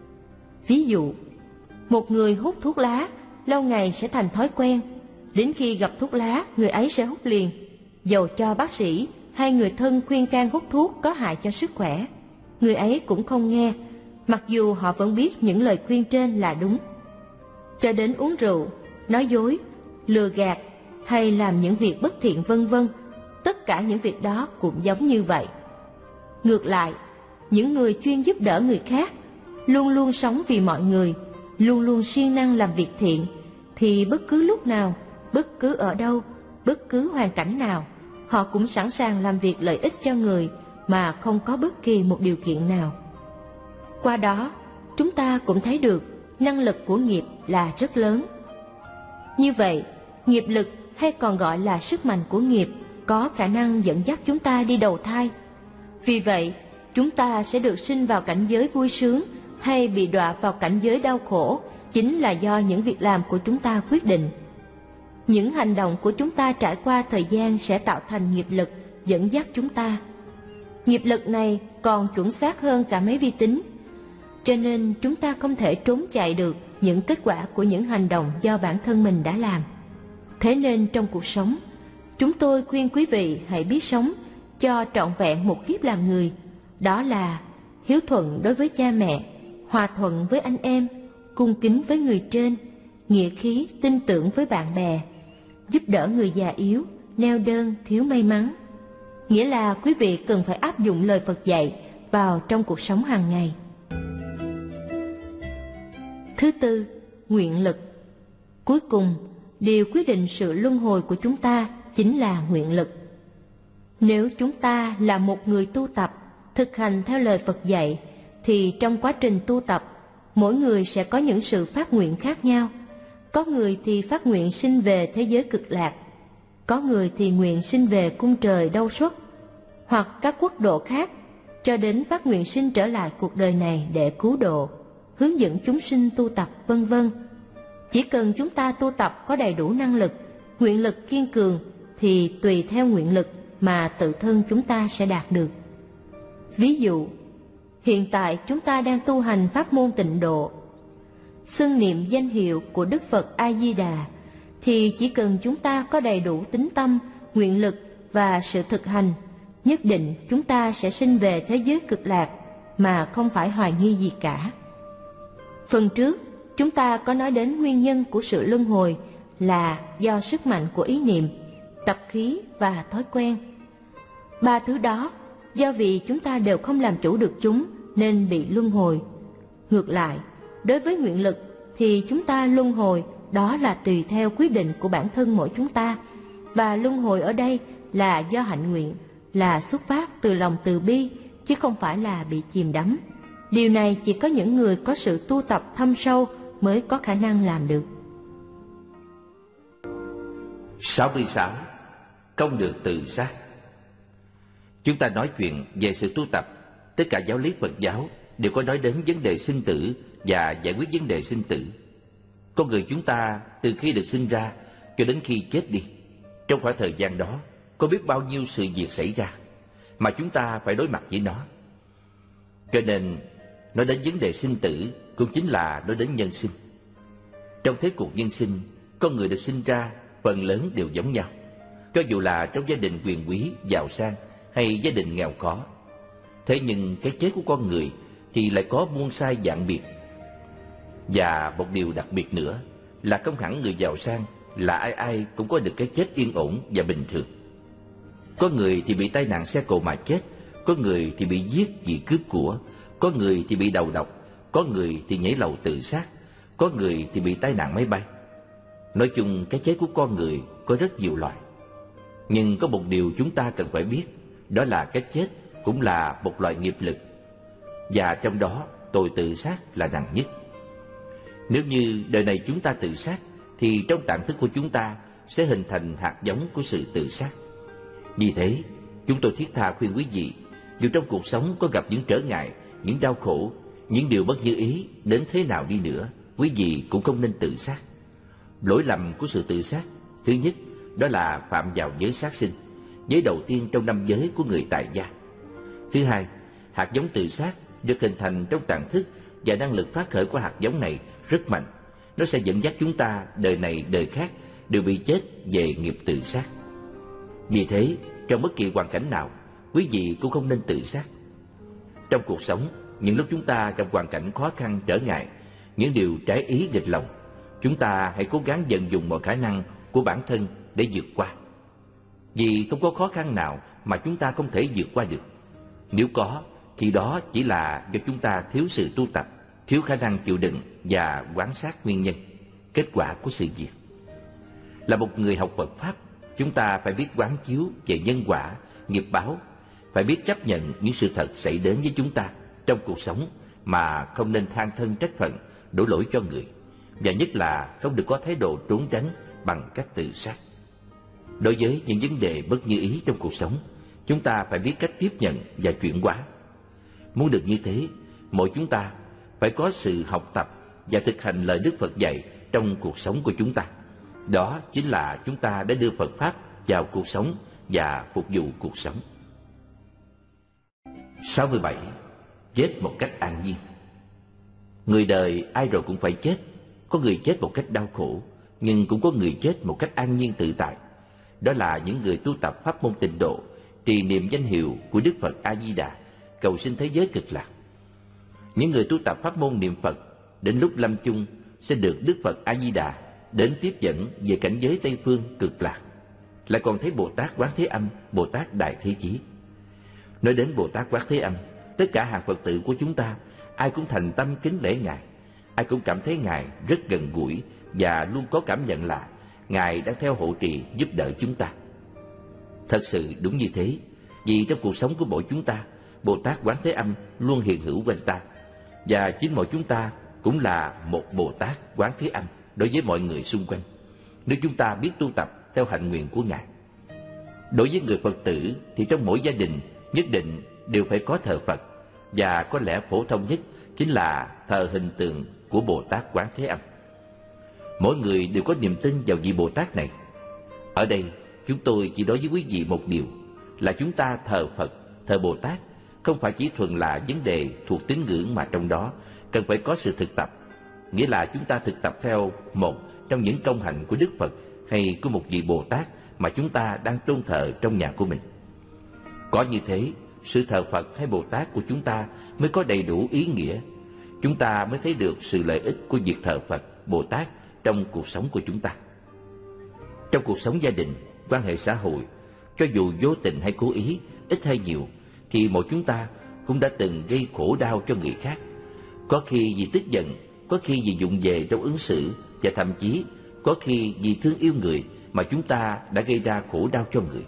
[SPEAKER 3] Ví dụ, một người hút thuốc lá lâu ngày sẽ thành thói quen, đến khi gặp thuốc lá người ấy sẽ hút liền, dầu cho bác sĩ hay người thân khuyên can hút thuốc có hại cho sức khỏe, người ấy cũng không nghe, mặc dù họ vẫn biết những lời khuyên trên là đúng. Cho đến uống rượu, nói dối, lừa gạt hay làm những việc bất thiện vân vân, tất cả những việc đó cũng giống như vậy. Ngược lại, những người chuyên giúp đỡ người khác, luôn luôn sống vì mọi người, luôn luôn siêng năng làm việc thiện, thì bất cứ lúc nào, bất cứ ở đâu, bất cứ hoàn cảnh nào, họ cũng sẵn sàng làm việc lợi ích cho người mà không có bất kỳ một điều kiện nào. Qua đó, chúng ta cũng thấy được năng lực của nghiệp là rất lớn. Như vậy, nghiệp lực hay còn gọi là sức mạnh của nghiệp có khả năng dẫn dắt chúng ta đi đầu thai. Vì vậy, chúng ta sẽ được sinh vào cảnh giới vui sướng hay bị đọa vào cảnh giới đau khổ chính là do những việc làm của chúng ta quyết định. Những hành động của chúng ta trải qua thời gian sẽ tạo thành nghiệp lực dẫn dắt chúng ta. Nghiệp lực này còn chuẩn xác hơn cả máy vi tính, cho nên chúng ta không thể trốn chạy được những kết quả của những hành động do bản thân mình đã làm. Thế nên trong cuộc sống, chúng tôi khuyên quý vị hãy biết sống cho trọn vẹn một kiếp làm người. Đó là hiếu thuận đối với cha mẹ, hòa thuận với anh em, cung kính với người trên, nghĩa khí, tin tưởng với bạn bè, giúp đỡ người già yếu, neo đơn, thiếu may mắn. Nghĩa là quý vị cần phải áp dụng lời Phật dạy vào trong cuộc sống hàng ngày. Thứ tư, nguyện lực. Cuối cùng, điều quyết định sự luân hồi của chúng ta chính là nguyện lực. Nếu chúng ta là một người tu tập, thực hành theo lời Phật dạy, thì trong quá trình tu tập, mỗi người sẽ có những sự phát nguyện khác nhau. Có người thì phát nguyện sinh về thế giới cực lạc, có người thì nguyện sinh về cung trời Đâu Xuất, hoặc các quốc độ khác, cho đến phát nguyện sinh trở lại cuộc đời này để cứu độ, hướng dẫn chúng sinh tu tập, vân vân. Chỉ cần chúng ta tu tập có đầy đủ năng lực, nguyện lực kiên cường, thì tùy theo nguyện lực mà tự thân chúng ta sẽ đạt được. Ví dụ, hiện tại chúng ta đang tu hành pháp môn tịnh độ, xưng niệm danh hiệu của Đức Phật A-di-đà, thì chỉ cần chúng ta có đầy đủ tín tâm, nguyện lực và sự thực hành, nhất định chúng ta sẽ sinh về thế giới cực lạc mà không phải hoài nghi gì cả. Phần trước, chúng ta có nói đến nguyên nhân của sự luân hồi là do sức mạnh của ý niệm, tập khí và thói quen. Ba thứ đó, do vì chúng ta đều không làm chủ được chúng nên bị luân hồi. Ngược lại, đối với nguyện lực thì chúng ta luân hồi đó là tùy theo quyết định của bản thân mỗi chúng ta. Và luân hồi ở đây là do hạnh nguyện, là xuất phát từ lòng từ bi, chứ không phải là bị chìm đắm. Điều này chỉ có những người có sự tu tập thâm sâu mới có khả năng làm được.
[SPEAKER 2] 66. Công được tự sát. Chúng ta nói chuyện về sự tu tập, tất cả giáo lý Phật giáo đều có nói đến vấn đề sinh tử và giải quyết vấn đề sinh tử. Con người chúng ta từ khi được sinh ra cho đến khi chết đi, trong khoảng thời gian đó có biết bao nhiêu sự việc xảy ra mà chúng ta phải đối mặt với nó. Cho nên nói đến vấn đề sinh tử cũng chính là nói đến nhân sinh. Trong thế cuộc nhân sinh, con người được sinh ra phần lớn đều giống nhau, cho dù là trong gia đình quyền quý, giàu sang hay gia đình nghèo khó. Thế nhưng cái chết của con người thì lại có muôn sai dạng biệt. Và một điều đặc biệt nữa là không hẳn người giàu sang là ai ai cũng có được cái chết yên ổn và bình thường. Có người thì bị tai nạn xe cộ mà chết, có người thì bị giết vì cướp của, có người thì bị đầu độc, có người thì nhảy lầu tự sát, có người thì bị tai nạn máy bay. Nói chung cái chết của con người có rất nhiều loại. Nhưng có một điều chúng ta cần phải biết, đó là cái chết cũng là một loại nghiệp lực. Và trong đó tội tự sát là nặng nhất. Nếu như đời này chúng ta tự sát, thì trong tạng thức của chúng ta sẽ hình thành hạt giống của sự tự sát. Vì thế, chúng tôi thiết tha khuyên quý vị, dù trong cuộc sống có gặp những trở ngại, những đau khổ, những điều bất như ý đến thế nào đi nữa, quý vị cũng không nên tự sát. Lỗi lầm của sự tự sát, thứ nhất, đó là phạm vào giới sát sinh, giới đầu tiên trong 5 giới của người tại gia. Thứ hai, hạt giống tự sát được hình thành trong tạng thức và năng lực phát khởi của hạt giống này rất mạnh. Nó sẽ dẫn dắt chúng ta đời này đời khác đều bị chết về nghiệp tự sát. Vì thế, trong bất kỳ hoàn cảnh nào, quý vị cũng không nên tự sát. Trong cuộc sống, những lúc chúng ta gặp hoàn cảnh khó khăn trở ngại, những điều trái ý nghịch lòng, chúng ta hãy cố gắng vận dụng mọi khả năng của bản thân để vượt qua. Vì không có khó khăn nào mà chúng ta không thể vượt qua được. Nếu có, thì đó chỉ là do chúng ta thiếu sự tu tập, thiếu khả năng chịu đựng và quan sát nguyên nhân, kết quả của sự việc. Là một người học Phật Pháp, chúng ta phải biết quán chiếu về nhân quả, nghiệp báo, phải biết chấp nhận những sự thật xảy đến với chúng ta trong cuộc sống mà không nên than thân trách phận, đổ lỗi cho người. Và nhất là không được có thái độ trốn tránh bằng cách tự sát. Đối với những vấn đề bất như ý trong cuộc sống, chúng ta phải biết cách tiếp nhận và chuyển hóa. Muốn được như thế, mỗi chúng ta phải có sự học tập và thực hành lời Đức Phật dạy trong cuộc sống của chúng ta. Đó chính là chúng ta đã đưa Phật Pháp vào cuộc sống và phục vụ cuộc sống. 67. Chết một cách an nhiên. Người đời ai rồi cũng phải chết. Có người chết một cách đau khổ, nhưng cũng có người chết một cách an nhiên tự tại. Đó là những người tu tập pháp môn tịnh độ, trì niệm danh hiệu của Đức Phật A-di-đà, cầu sinh thế giới cực lạc. Những người tu tập pháp môn niệm Phật, đến lúc lâm chung sẽ được Đức Phật A Di Đà đến tiếp dẫn về cảnh giới Tây phương cực lạc. Lại còn thấy Bồ Tát Quán Thế Âm, Bồ Tát Đại Thế Chí. Nói đến Bồ Tát Quán Thế Âm, tất cả hàng Phật tử của chúng ta ai cũng thành tâm kính lễ Ngài, ai cũng cảm thấy Ngài rất gần gũi và luôn có cảm nhận là Ngài đang theo hộ trì giúp đỡ chúng ta. Thật sự đúng như thế, vì trong cuộc sống của mỗi chúng ta, Bồ Tát Quán Thế Âm luôn hiện hữu quanh ta, và chính mỗi chúng ta cũng là một Bồ Tát Quán Thế Âm đối với mọi người xung quanh, nếu chúng ta biết tu tập theo hạnh nguyện của Ngài. Đối với người Phật tử thì trong mỗi gia đình nhất định đều phải có thờ Phật, và có lẽ phổ thông nhất chính là thờ hình tượng của Bồ Tát Quán Thế Âm. Mỗi người đều có niềm tin vào vị Bồ Tát này. Ở đây chúng tôi chỉ nói với quý vị một điều là chúng ta thờ Phật, thờ Bồ Tát không phải chỉ thuần là vấn đề thuộc tín ngưỡng, mà trong đó cần phải có sự thực tập. Nghĩa là chúng ta thực tập theo một trong những công hạnh của Đức Phật hay của một vị Bồ Tát mà chúng ta đang tôn thờ trong nhà của mình. Có như thế, sự thờ Phật hay Bồ Tát của chúng ta mới có đầy đủ ý nghĩa. Chúng ta mới thấy được sự lợi ích của việc thờ Phật, Bồ Tát trong cuộc sống của chúng ta. Trong cuộc sống gia đình, quan hệ xã hội, cho dù vô tình hay cố ý, ít hay nhiều, thì mỗi chúng ta cũng đã từng gây khổ đau cho người khác. Có khi vì tức giận, có khi vì vụng về trong ứng xử, và thậm chí có khi vì thương yêu người mà chúng ta đã gây ra khổ đau cho người.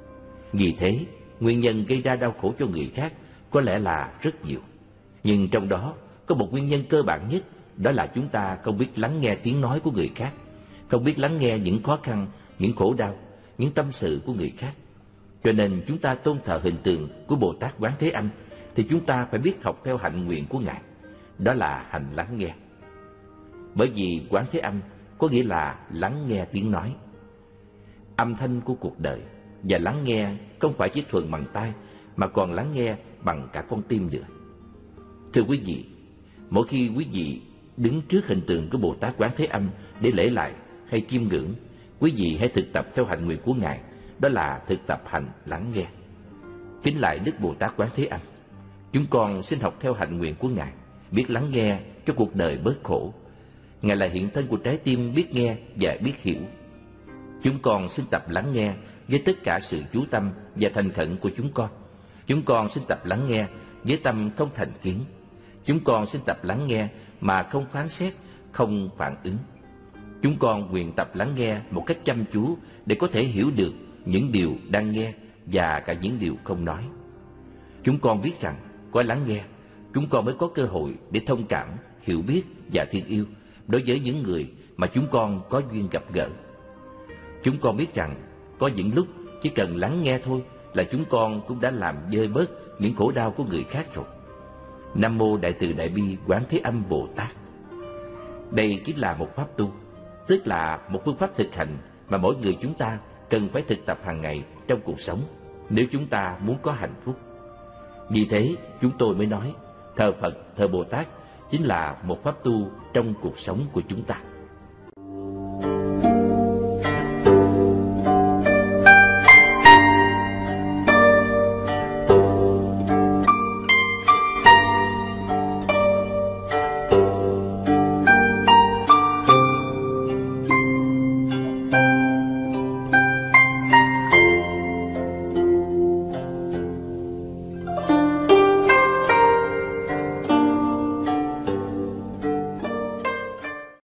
[SPEAKER 2] Vì thế, nguyên nhân gây ra đau khổ cho người khác có lẽ là rất nhiều. Nhưng trong đó có một nguyên nhân cơ bản nhất, đó là chúng ta không biết lắng nghe tiếng nói của người khác, không biết lắng nghe những khó khăn, những khổ đau, những tâm sự của người khác. Cho nên chúng ta tôn thờ hình tượng của Bồ Tát Quán Thế Âm thì chúng ta phải biết học theo hạnh nguyện của Ngài, đó là hành lắng nghe. Bởi vì Quán Thế Âm có nghĩa là lắng nghe tiếng nói, âm thanh của cuộc đời, và lắng nghe không phải chỉ thuần bằng tai mà còn lắng nghe bằng cả con tim nữa. Thưa quý vị, mỗi khi quý vị đứng trước hình tượng của Bồ Tát Quán Thế Âm để lễ lại hay chiêm ngưỡng, quý vị hãy thực tập theo hạnh nguyện của Ngài, đó là thực tập hành lắng nghe. Kính lạy Đức Bồ Tát Quán Thế Âm, chúng con xin học theo hạnh nguyện của Ngài, biết lắng nghe cho cuộc đời bớt khổ. Ngài là hiện thân của trái tim biết nghe và biết hiểu. Chúng con xin tập lắng nghe với tất cả sự chú tâm và thành khẩn của chúng con. Chúng con xin tập lắng nghe với tâm không thành kiến. Chúng con xin tập lắng nghe mà không phán xét, không phản ứng. Chúng con nguyện tập lắng nghe một cách chăm chú để có thể hiểu được những điều đang nghe và cả những điều không nói. Chúng con biết rằng qua lắng nghe, chúng con mới có cơ hội để thông cảm, hiểu biết và thương yêu đối với những người mà chúng con có duyên gặp gỡ. Chúng con biết rằng có những lúc chỉ cần lắng nghe thôi là chúng con cũng đã làm vơi bớt những khổ đau của người khác rồi. Nam mô Đại Từ Đại Bi Quán Thế Âm Bồ Tát. Đây chính là một pháp tu, tức là một phương pháp thực hành mà mỗi người chúng ta cần phải thực tập hàng ngày trong cuộc sống nếu chúng ta muốn có hạnh phúc. Vì thế chúng tôi mới nói thờ Phật, thờ Bồ Tát chính là một pháp tu trong cuộc sống của chúng ta.